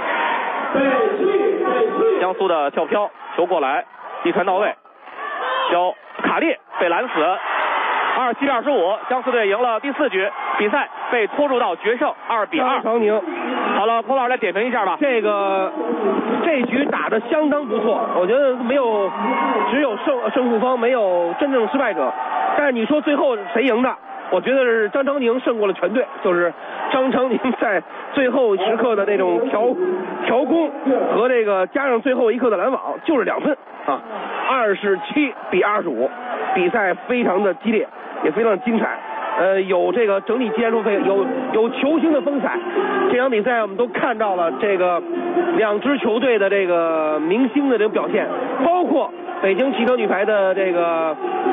江苏的跳飘球过来，一传到位，交卡利被拦死。27比25，江苏队赢了第4局，比赛被拖入到决胜2比2。 张常宁， 好了，孔老师来点评一下吧。 这局打得相当不错，我觉得只有胜负方，没有真正失败者。但是你说最后谁赢的？我觉得是张常宁胜过了全队，就是张常宁在最后时刻的那种调攻和这个加上最后一刻的拦网，就是2分啊，27比25，比赛非常的激烈，也非常的精彩。有这个整体技战术费，有球星的风采。这场比赛我们都看到了这个2支球队的这个明星的这个表现，包括北京汽车女排的这个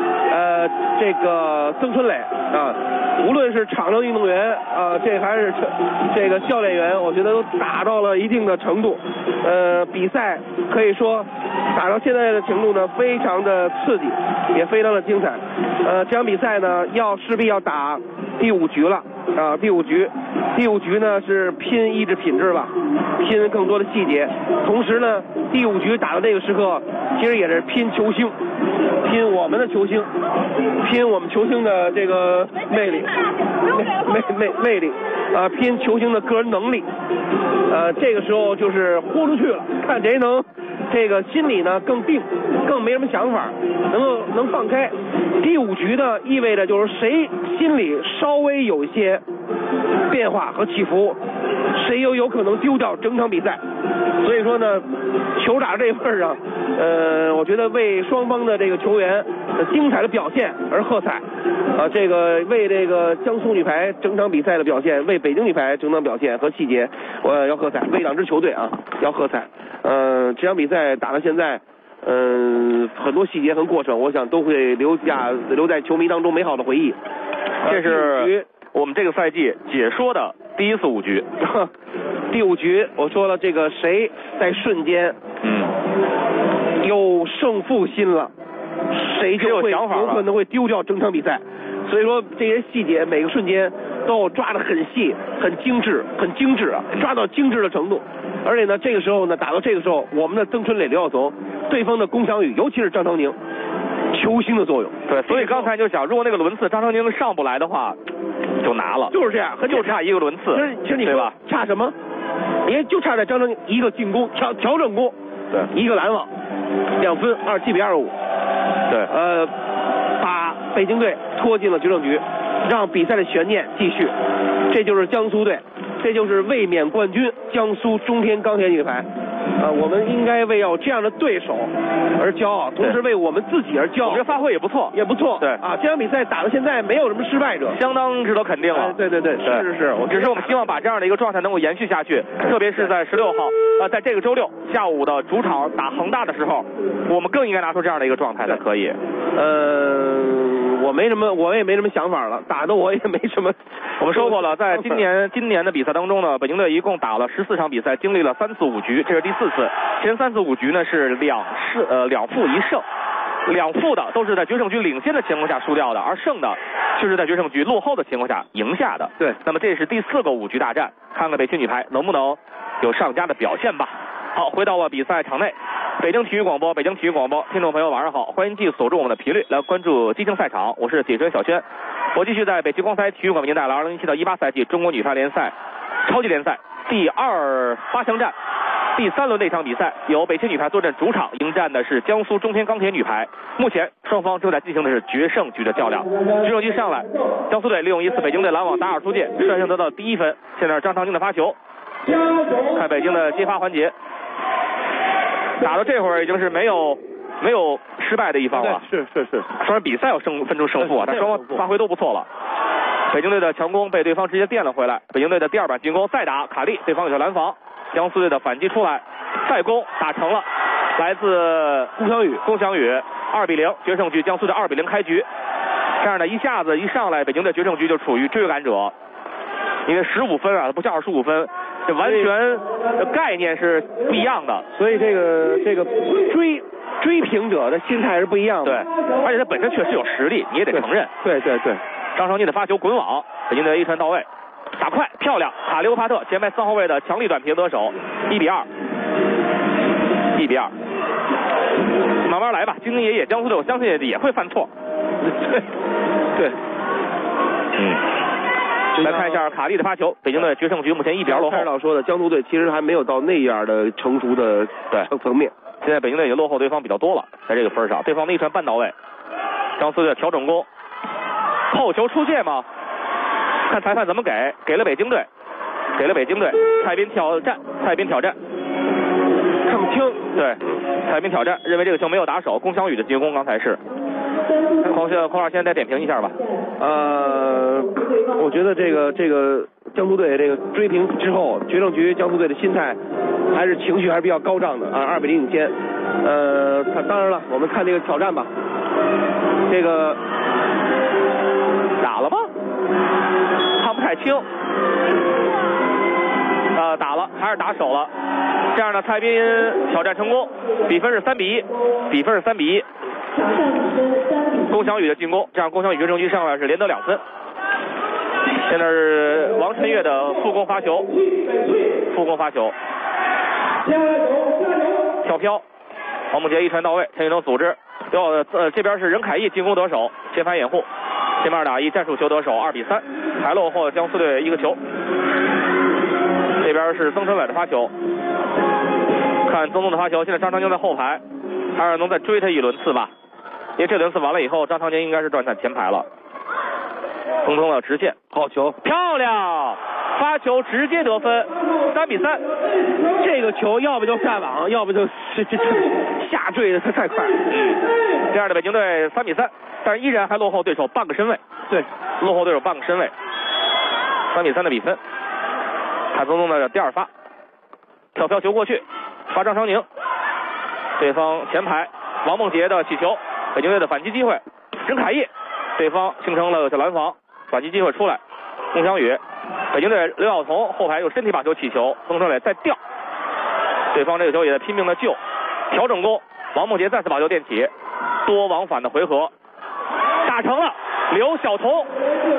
曾春磊啊，无论是场上运动员啊，还是这个教练员，我觉得都打到了一定的程度。比赛可以说打到现在的程度呢，非常的刺激，也非常的精彩。这场比赛呢，势必要打第5局了啊，第五局呢是拼意志品质吧，拼更多的细节。同时呢，第5局打到这个时刻，其实也是拼球星，拼我们的球星，拼我们球星的这个魅力啊，拼球星的个人能力。这个时候就是豁出去了，看谁能这个心里呢更定，更没什么想法，能放开。第5局呢，意味着就是谁心里稍微有一些变化和起伏，谁又有可能丢掉整场比赛。所以说呢，球打这份上，我觉得为双方的这个球员的精彩的表现而喝彩啊！这个为这个江苏女排整场比赛的表现，为北京女排整场表现和细节，我要喝彩，为2支球队啊要喝彩。这场比赛打到现在，很多细节和过程，我想都会留在球迷当中美好的回忆。 这是我们这个赛季解说的第一次5局。 第5局我说了，这个谁在瞬间有胜负心了，谁就会有可能会丢掉整场比赛。所以说这些细节每个瞬间都抓得很细、很精致啊，抓到精致的程度。而且呢，这个时候呢，打到这个时候，我们的曾春磊、刘晓松，对方的龚翔宇，尤其是张常宁，球星的作用。 对，所以刚才就想，如果那个轮次张常宁上不来的话，就拿了。 就是这样， 就差一个轮次， 其实你说差什么？也就差在张常宁一个进攻调整攻， 对， 一个拦网，2分27比25。 对， 把北京队拖进了决胜局，让比赛的悬念继续。这就是江苏队，这就是卫冕冠军江苏中天钢铁女排。我们应该为要这样的对手而骄傲，同时为我们自己而骄傲。 我觉得发挥也不错， 对啊，这场比赛打到现在没有什么失败者， 相当值得肯定了。 对，是。 只是我们希望把这样的一个状态能够延续下去，特别是在16号，在这个周六下午的主场打恒大的时候，我们更应该拿出这样的一个状态才可以。 我也没什么想法了，打的我也没什么。 我们说过了，在今年的比赛当中呢，北京队一共打了14场比赛，经历了3次5局，这是第4次。前3次5局呢是2负1胜，2负的都是在决胜局领先的情况下输掉的，而胜的就是在决胜局落后的情况下赢下的。 对， 那么这是第4个5局大战，看看北青女排能不能有上佳的表现吧。好，回到了比赛场内。北京体育广播，听众朋友晚上好，欢迎继续锁住我们的频率来关注激情赛场，我是解说小轩。我继续在北极光台体育馆为您带来2017到18赛季中国女排联赛超级联赛第28强战第3轮那场比赛，由北青女排坐镇主场迎战的是江苏中天钢铁女排。目前双方正在进行的是决胜局的较量。决胜局上来，江苏队利用一次北京队拦网打2出界，率先得到第1分。现在是张常宁的发球，看北京的接发环节。打到这会儿已经是没有失败的一方了。 是。 虽然比赛要分出胜负啊，但双方发挥都不错了。北京队的强攻被对方直接垫了回来。北京队的第2板进攻再打卡利，对方有些拦防。江苏队的反击出来，再攻打成了，来自龚翔宇2比0决胜局，江苏队2比0开局。这样的一下子一上来，北京队决胜局就处于追赶者，因为15分啊，不像25分。这完全概念是不一样的， 所以这个追平者的心态是不一样的。 对，而且他本身确实有实力，你也得承认。 对。 张常宁的发球滚网，北京队一传到位，打快漂亮，卡利欧帕特前排3后卫的强力短平得手，1比2，慢慢来吧，兢兢业业，江苏队我相信也会犯错。 对。 来看一下卡利的发球，北京队决胜局目前1比2落后。 老说的，江苏队其实还没有到那样的成熟的层面。 现在北京队已经落后对方比较多了，在这个分上，对方的一传半到位，江苏队调整攻，扣球出界吗？看裁判怎么给了北京队，蔡斌挑战， 看不清。 对，蔡斌挑战，认为这个球没有打手，龚翔宇的进攻刚才是。孔老先再点评一下吧。 我觉得这个江苏队这个追平之后，决胜局江苏队的心态情绪还是比较高涨的啊，2比0领先。当然了，我们看这个挑战吧。这个打了吗？看不太清。打了，还是打手了。这样的蔡斌挑战成功，比分是3比1。龚翔宇的进攻，这样龚翔宇决胜局上来是连得2分。现在是王晨月的副攻发球，跳飘，黄梦洁一传到位，陈宇东组织，这边是任凯毅进攻得手，前排掩护，前面打1战术球得手，2比3，还落后江苏队1个球。这边是曾春伟的发球，看曾东的发球，现在张常宁在后排，还是能再追他1轮次吧，因为这轮次完了以后，张常宁应该是转战前排了。曾东的直线，好球，漂亮，发球直接得分，3比3。 这个球要不就下网，要不就下坠的太快了。 这样的北京队3比3，但是依然还落后对手半个身位。 对， 落后对手半个身位，3比3的比分。看曾东的第2发，跳飘球过去，发张常宁，对方前排王梦洁的起球，北京队的反击机会，任凯毅，对方形成了小拦防，反击机会出来，龚翔宇，北京队刘晓彤后排有身体把球起球，曾春磊再吊，对方这个球也在拼命的救，调整攻， 王梦洁再次把球垫起，多往返的回合打成了。刘晓彤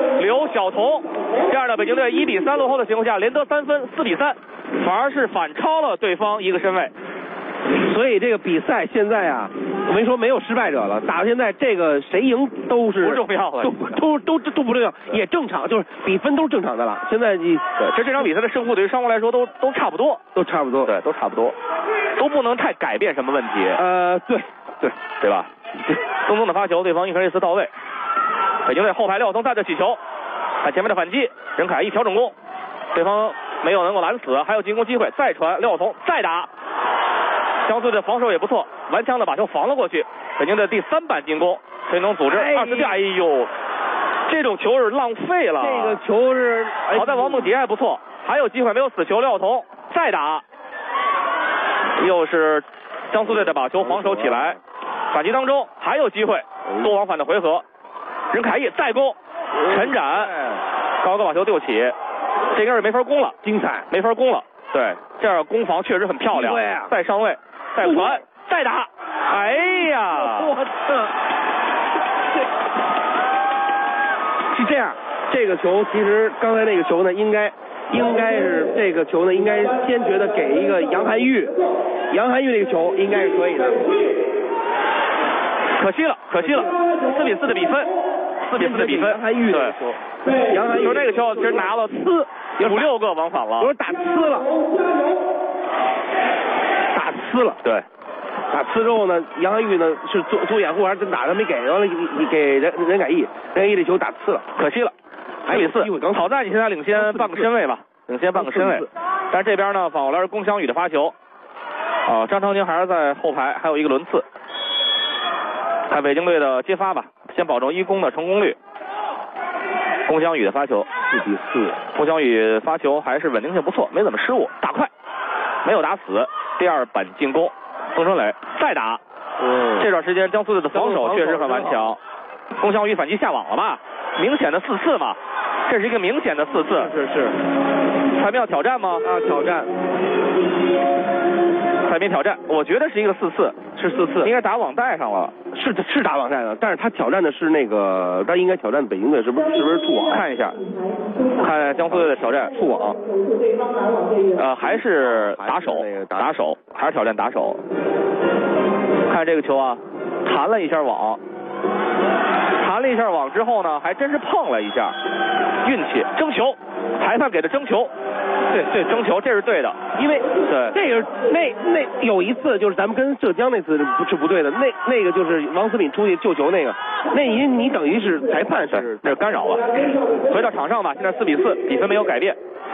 这样的北京队1比3落后的情况下，连得3分，4比3，反而是反超了对方1个身位。 所以这个比赛现在啊，我没说没有失败者了，打到现在这个谁赢都是不重要了， 都不重要，也正常，就是比分都是正常的了。现在对， 这场比赛的胜负对于双方来说都差不多， 都差不多， 对，都差不多，都不能太改变什么问题。对吧？东东的发球，对方一颗1次到位。北京队后排廖晓彤带着起球，看前面的反击，任凯一调整攻，对方没有能够拦死，还有进攻机会，再传廖晓彤再打。江苏队的防守也不错，顽强的把球防了过去。北京队第3板进攻，崔能组织2次掉，哎呦，这种球是浪费了。 这个球是好在王梦洁还不错，还有机会没有死球，廖晓彤再打，又是江苏队的把球防守起来，反击当中还有机会，多往返的回合，任凯毅再攻，陈展高高把球丢起，这应该是没法攻了， 精彩， 没法攻了。对，这样攻防确实很漂亮。 对啊， 再上位，再传，再打。哎呀， 我操！是这样，这个球其实刚才那个球呢，应该是这个球呢，应该坚决的给一个杨涵玉，杨涵玉这个球应该是可以的。 可惜了，4比4的比分，4比4的比分。 杨涵玉的球，对，杨涵玉就这个球其实拿了5、6个往返了， 我说打呲了，对，打呲之后呢，杨涵玉呢是做掩护还是真打，他没给，完了给任凯毅这球打呲了， 可惜了。4比4，好在你现在领先半个身位吧，但是这边呢反过来是龚翔宇的发球，张常宁还是在后排，还有一个轮次。看北京队的接发吧，先保证1攻的成功率。龚翔宇的发球 4比4， 龚翔宇发球还是稳定性不错，没怎么失误，打快，没有打死。第2板进攻，宋春磊再打。这段时间江苏队的防守确实很顽强。龚翔宇反击下网了吧？明显的4次嘛，这是一个明显的4次。 是。 蔡斌要挑战吗？ 挑战。 蔡斌挑战，我觉得是一个4次， 是4次， 应该打网带上了。 是打网带的，但是他挑战的是那个，他应该挑战北京队是不是触网？ 看一下，看江苏队的挑战触网，还是打手，还是挑战打手。看这个球啊，弹了一下网之后呢，还真是碰了一下，运气。争球，裁判给的争球。对，争球，这是对的，因为对这个那有一次就是咱们跟浙江那次是不对的，那个就是王思敏出去救球那个，那你等于是裁判是那是干扰了。回到场上吧，现在4比4，比分没有改变，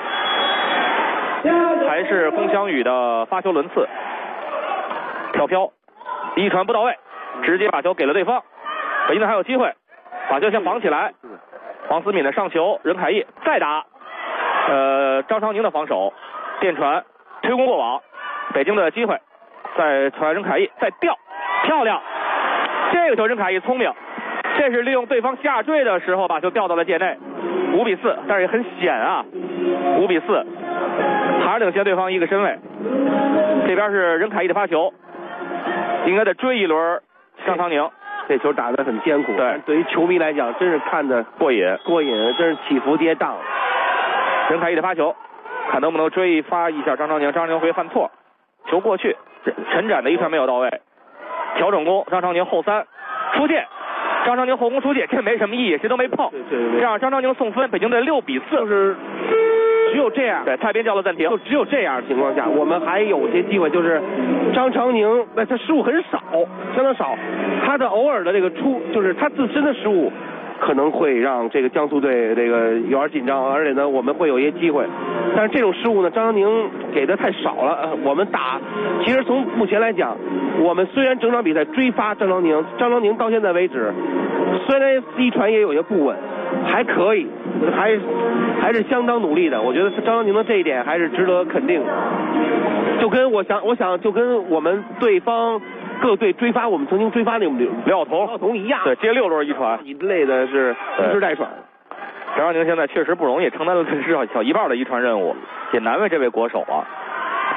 还是龚翔宇的发球轮次，飘，一传不到位，直接把球给了对方。北京队还有机会，把球先绑起来。王思敏的上球，任凯毅再打。张常宁的防守，电传推攻过网，北京的机会，再传任凯毅再吊，漂亮！这个球任凯毅聪明，这是利用对方下坠的时候把球吊到了界内。5比4，但是也很险啊，5比4，还是领先对方1个身位。这边是任凯毅的发球，应该再追一轮张常宁。 这球打得很艰苦，对于球迷来讲真是看得过瘾， 真是起伏跌宕。 任凯毅的发球，看能不能追发一下张常宁，张常宁会犯错，球过去，陈展的一传没有到位，调整攻，张常宁后3出界，张常宁后攻出界，这没什么意义，谁都没碰，这样张常宁送分，北京队6比4， 就是只有这样， 对，蔡斌叫了暂停， 就只有这样的情况下，我们还有些机会，就是张常宁，他失误很少，相当少，他的偶尔的这个就是他自身的失误。可能会让这个江苏队这个有点紧张，而且呢，我们会有一些机会，但是这种失误呢，张常宁给的太少了。我们其实从目前来讲，我们虽然整场比赛追发张常宁到现在为止，虽然一传也有些不稳，还可以，还是相当努力的。我觉得张常宁的这一点还是值得肯定。就跟我想就跟我们对方。各队追发我们曾经追发那种廖晓彤一样， 对，接6轮一传， 一类的是蓄势待传。 张常宁现在确实不容易，承担了至少小一半的一传任务，也难为这位国手啊。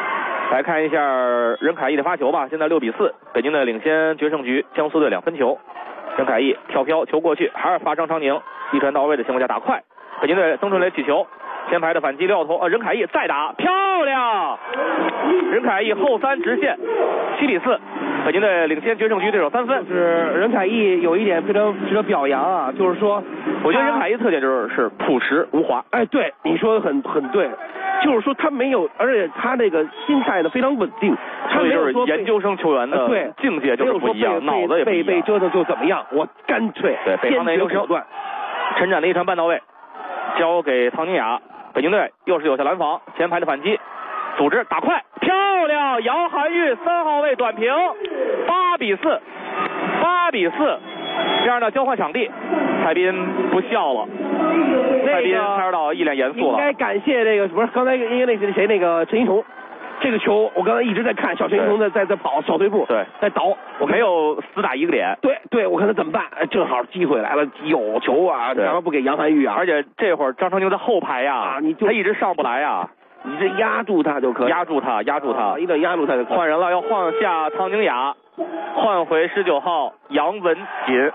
来看一下任凯毅的发球吧，现在6比4，北京队领先决胜局，江苏队2分球。任凯毅跳飘球过去，还是发张常宁，一传到位的情况下打快，北京队曾春雷起球，前排的反击廖头，任凯毅再打，漂亮！任凯毅后3直线，7比4，北京队领先决胜局对手3分。 是任凯毅有一点非常值得表扬啊，就是说， 我觉得任凯毅特点就是朴实无华。 哎，对，你说的很对，就是说他没有，而且他那个心态呢非常稳定，他没有说研究生球员的境界就是不一样，脑子也不一样。 被折腾就怎么样，我干脆对北方的研究生。陈展的一传半到位，交给唐宁雅，北京队又是有效拦防，前排的反击，组织打快，漂亮！杨涵玉3号位短平，8比4，8比4。这样的交换场地，蔡斌不笑了，蔡斌开始到一脸严肃了。 应该感谢这个，不是刚才应该那谁那个陈一彤。这个球我刚才一直在看，小陈一彤在跑小退步， 对， 在倒， 我没有死打一个点。 对，我看他怎么办，正好机会来了，有球啊，干嘛不给杨涵玉啊？ 而且这会儿张常宁在后排呀，他一直上不来呀， 你这压住他就可以， 压住他， 一定压住他就可以。 换人了，要换下唐宁雅，换回19号杨文锦，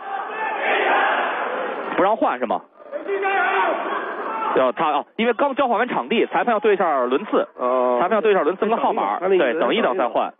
不让换是吗？因为刚交换完场地，裁判要对一下轮次，裁判要对一下轮次跟号码，对，等一等再换。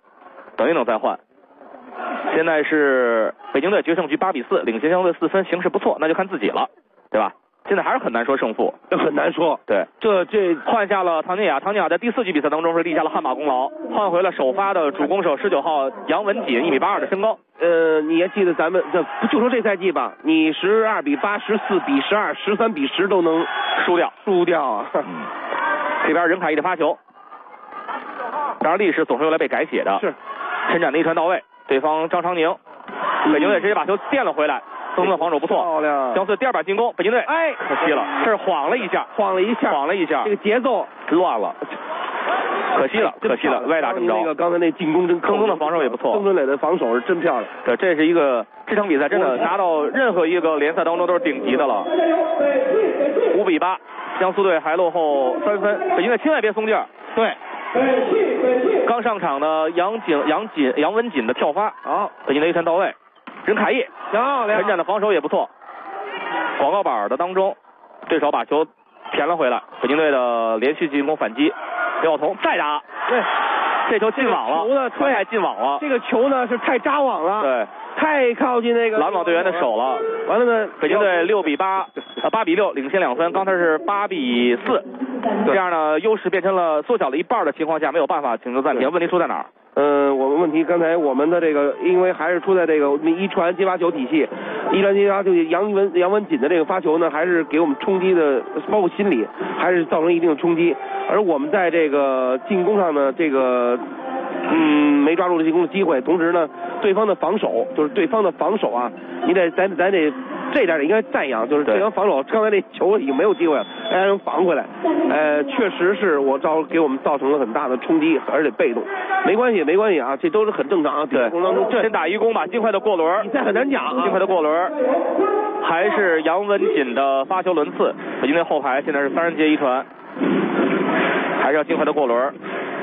现在是北京队决胜局8比4，领先江苏队4分，形势不错，那就看自己了，对吧？现在还是很难说胜负， 很难说。 对， 这换下了唐宁雅，唐宁雅在第4局比赛当中是立下了汗马功劳，换回了首发的主攻手19号杨文锦，1米82的身高。 你还记得咱们就说这赛季吧，你12比8、14比12、13比10都能输掉啊。 这边任凯毅的发球，当然历史总是用来被改写的。 是， 陈展的一传到位，对方张常宁，北京队直接把球垫了回来。曾的防守不错， 漂亮！ 江苏第2板进攻，北京队可惜了，这是晃了一下， 这个节奏乱了，可惜了，歪打正着。 那个刚才那进攻真， 曾宗的防守也不错， 曾春磊的防守是真漂亮。 对，这是一个这场比赛真的拿到任何一个联赛当中都是顶级的了。5比8，江苏队还落后3分，北京队千万别松劲儿。对，刚上场的杨文锦的跳发， 好， 北京队一传到位。任凯毅漂亮， 陈展的防守也不错。广告板的当中，对手把球填了回来，北京队的连续进攻反击，廖彤再打， 对， 这球进网了， 太进网了。 这个球呢是太扎网了， 对， 太靠近那个拦网队员的手了。 完了呢， 北京队6比8，8比6领先2分，刚才是8比4，这样呢优势变成了缩小了一半的情况下，没有办法请求暂停。问题出在哪儿？ 我们问题刚才我们的这个，因为还是出在这个一传接发球体系，杨文锦的这个发球呢，还是给我们冲击的，包括心理还是造成一定的冲击。而我们在这个进攻上呢，这个没抓住进攻的机会，同时呢，对方的防守啊，咱得这点应该赞扬，就是对方防守，刚才那球已经没有机会了，让人防回来，确实是给我们造成了很大的冲击，而且被动。没关系啊，这都是很正常啊。对，当中先打一攻吧，尽快的过轮。 比赛很难讲啊， 尽快的过轮。还是杨文锦的发球轮次，北京队后排现在是3人接一传，还是要尽快的过轮。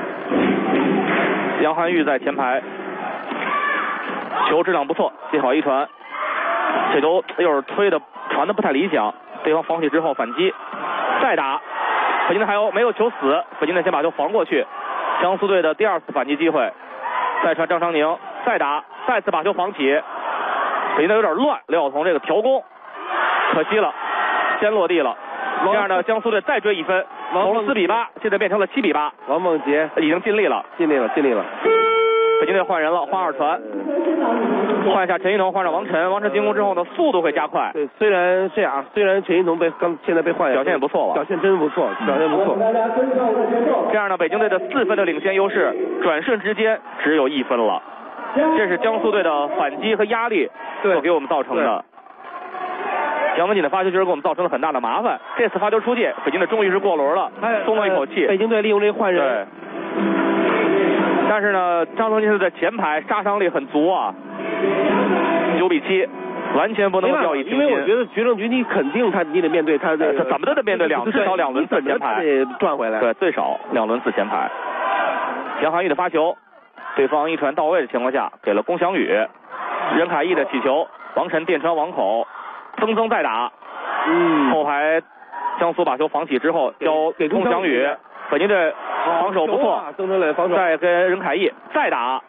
杨涵玉在前排，球质量不错，接好一传，这球又是推的传的不太理想，对方防起之后反击，再打，北京队没有球死，北京队先把球防过去。江苏队的第2次反击机会，再传张常宁，再打，再次把球防起，北京队有点乱，廖晓彤这个调攻可惜了，先落地了。这样呢，江苏队再追1分，从4比8现在变成了7比8。 王梦洁已经尽力了。北京队换人了，换2传，换下陈一彤，换上王晨进攻之后呢，速度会加快。 对，虽然陈一彤现在被换下， 表现也不错了， 表现真不错。 这样呢，北京队的4分的领先优势，转瞬之间只有1分了。这是江苏队的反击和压力所给我们造成的。杨文锦的发球就是给我们造成了很大的麻烦。这次发球出界，北京队终于是过轮了，松了一口气。 北京队利用这换人。 对。但是呢，张成金在前排杀伤力很足啊，9比7，完全不能掉以轻心。 因为我觉得决胜局你肯定你得面对他这个， 怎么都得面对至少2轮次前排， 得赚回来。 对，最少2轮次前排。 杨涵玉的发球，对方一传到位的情况下，给了龚翔宇，任凯毅的起球，王晨电传网口，曾曾再打，后排江苏把球防起之后，交给龚翔宇，北京队防守不错， 曾曾磊防守， 再跟任凯毅再打，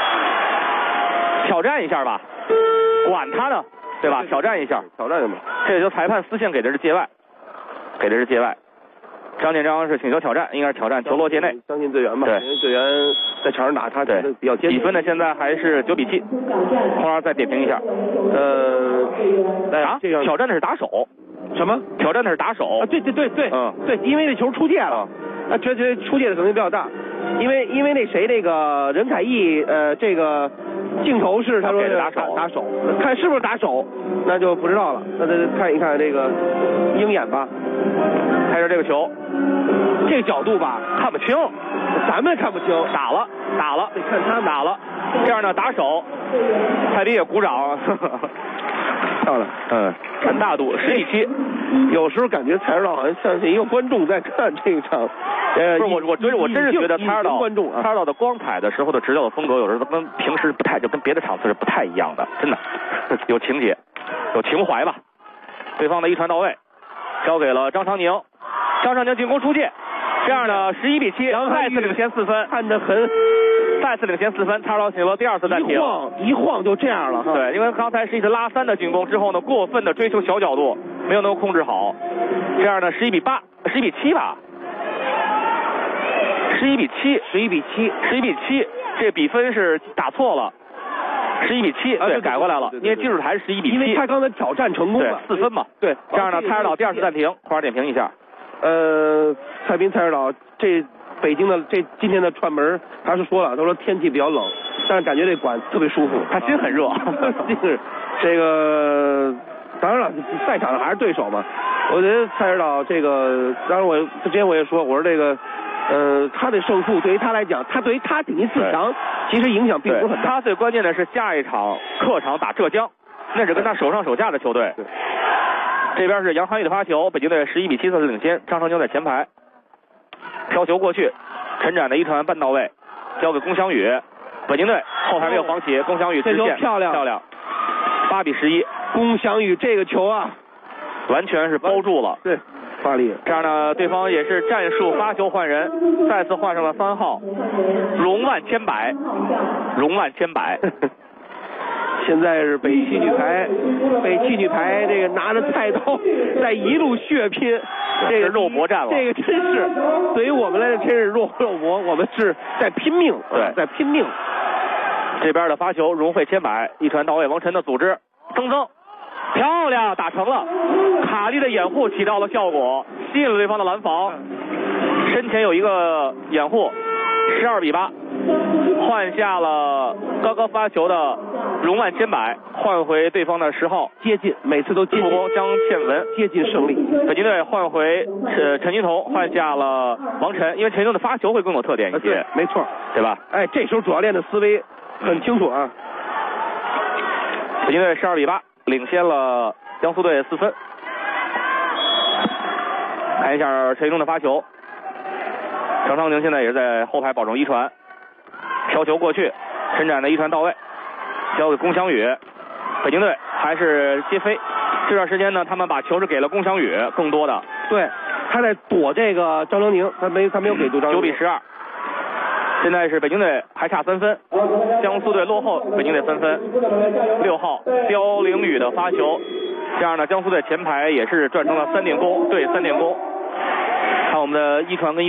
挑战一下吧，管他呢，对吧？挑战一下， 挑战什么？ 这就裁判丝线给的是界外，给的是界外。张建章是请求挑战，应该是挑战球落界内。 相信队员吧， 对， 因为队员在场上打，他觉得比较坚定。 比分呢现在还是9比7。空儿再点评一下。挑战的是打手。 什么？ 挑战的是打手。 啊，对，对，因为那球出界了，觉得出界的可能性比较大，因为那谁那个任凯毅这个镜头是他说是打手，看是不是打手那就不知道了，那得看一看这个鹰眼吧。 开始这个球， 这个角度吧看不清， 咱们看不清， 打了， 得看他们打了，这样呢打手，蔡迪也鼓掌， 漂亮， 很大度，10比7。 有时候感觉蔡指导好像像是一个观众在看这一场。 不是我真是觉得蔡指导观众蔡指导的光彩的时候的执教的风格，有时候跟平时不太，就跟别的场次是不太一样的，真的有情节，有情怀吧。对方的一传到位，交给了张常宁，张常宁进攻出界，这样呢11比7，再次领先4分， 看得很。 再次领先4分，蔡指导请了第2次暂停， 一晃就这样了哈。 对，因为刚才是一次拉3的进攻之后呢，过分的追求小角度，没有能够控制好，这样呢11比7吧，11比7，这比分是打错了，11比7，对，改过来了，因为技术台是11比7， 因为他刚才挑战成功了 ，4分嘛， 对， 这样呢蔡指导第2次暂停，快点点评一下。 蔡指导这。北京的今天的串门，他是说了，他说天气比较冷，但是感觉这馆特别舒服， 他心很热。 这个当然了，赛场上还是对手嘛。我觉得蔡指导这个，当然之前我也说，我说这个他的胜负对于他来讲，他对于他顶级4强其实影响并不是很大。 他最关键的是下一场客场打浙江，那是跟他手上手下的球队。这边是杨涵玉的发球，北京队11比7再次领先，张常宁在前排。飘球过去，陈展的一传半到位，交给龚翔宇，北京队后排没有防起，龚翔宇直线漂亮 ，8比11， 龚翔宇这个球啊， 完全是包住了， 对，发力。 这样呢，对方也是战术发球换人，再次换上了3号，荣万千百。 现在是北汽女排这个拿着菜刀在一路血拼，这个肉搏战了， 这个真是对于我们来说真是肉搏，我们是在拼命， 对， 在拼命。 这边的发球荣慧千百，一传到位，王晨的组织，曾漂亮，打成了，卡利的掩护起到了效果，吸引了对方的拦防，身前有一个掩护，12比8。换下了刚刚发球的荣万千百，换回对方的10号， 接近，每次都接近。 助攻江倩文接近胜利。 北京队换回陈金彤，换下了王晨，因为陈金彤的发球会更有特点一些。 对，没错， 对吧？ 哎，这时候主教练的思维很清楚啊。 北京队12比8领先了江苏队4分。看一下陈金彤的发球，张常宁现在也是在后排保证一传。飘球过去，陈展的一传到位，交给龚翔宇，北京队还是接飞。这段时间呢，他们把球是给了龚翔宇更多的。 对，他在躲这个张常宁，他没有给出张常宁。 9比12。现在是北京队还差3分，江苏队落后，北京队3分。6号刁凌宇的发球，这样呢，江苏队前排也是赚成了3点攻，对，3点攻。看我们的一传跟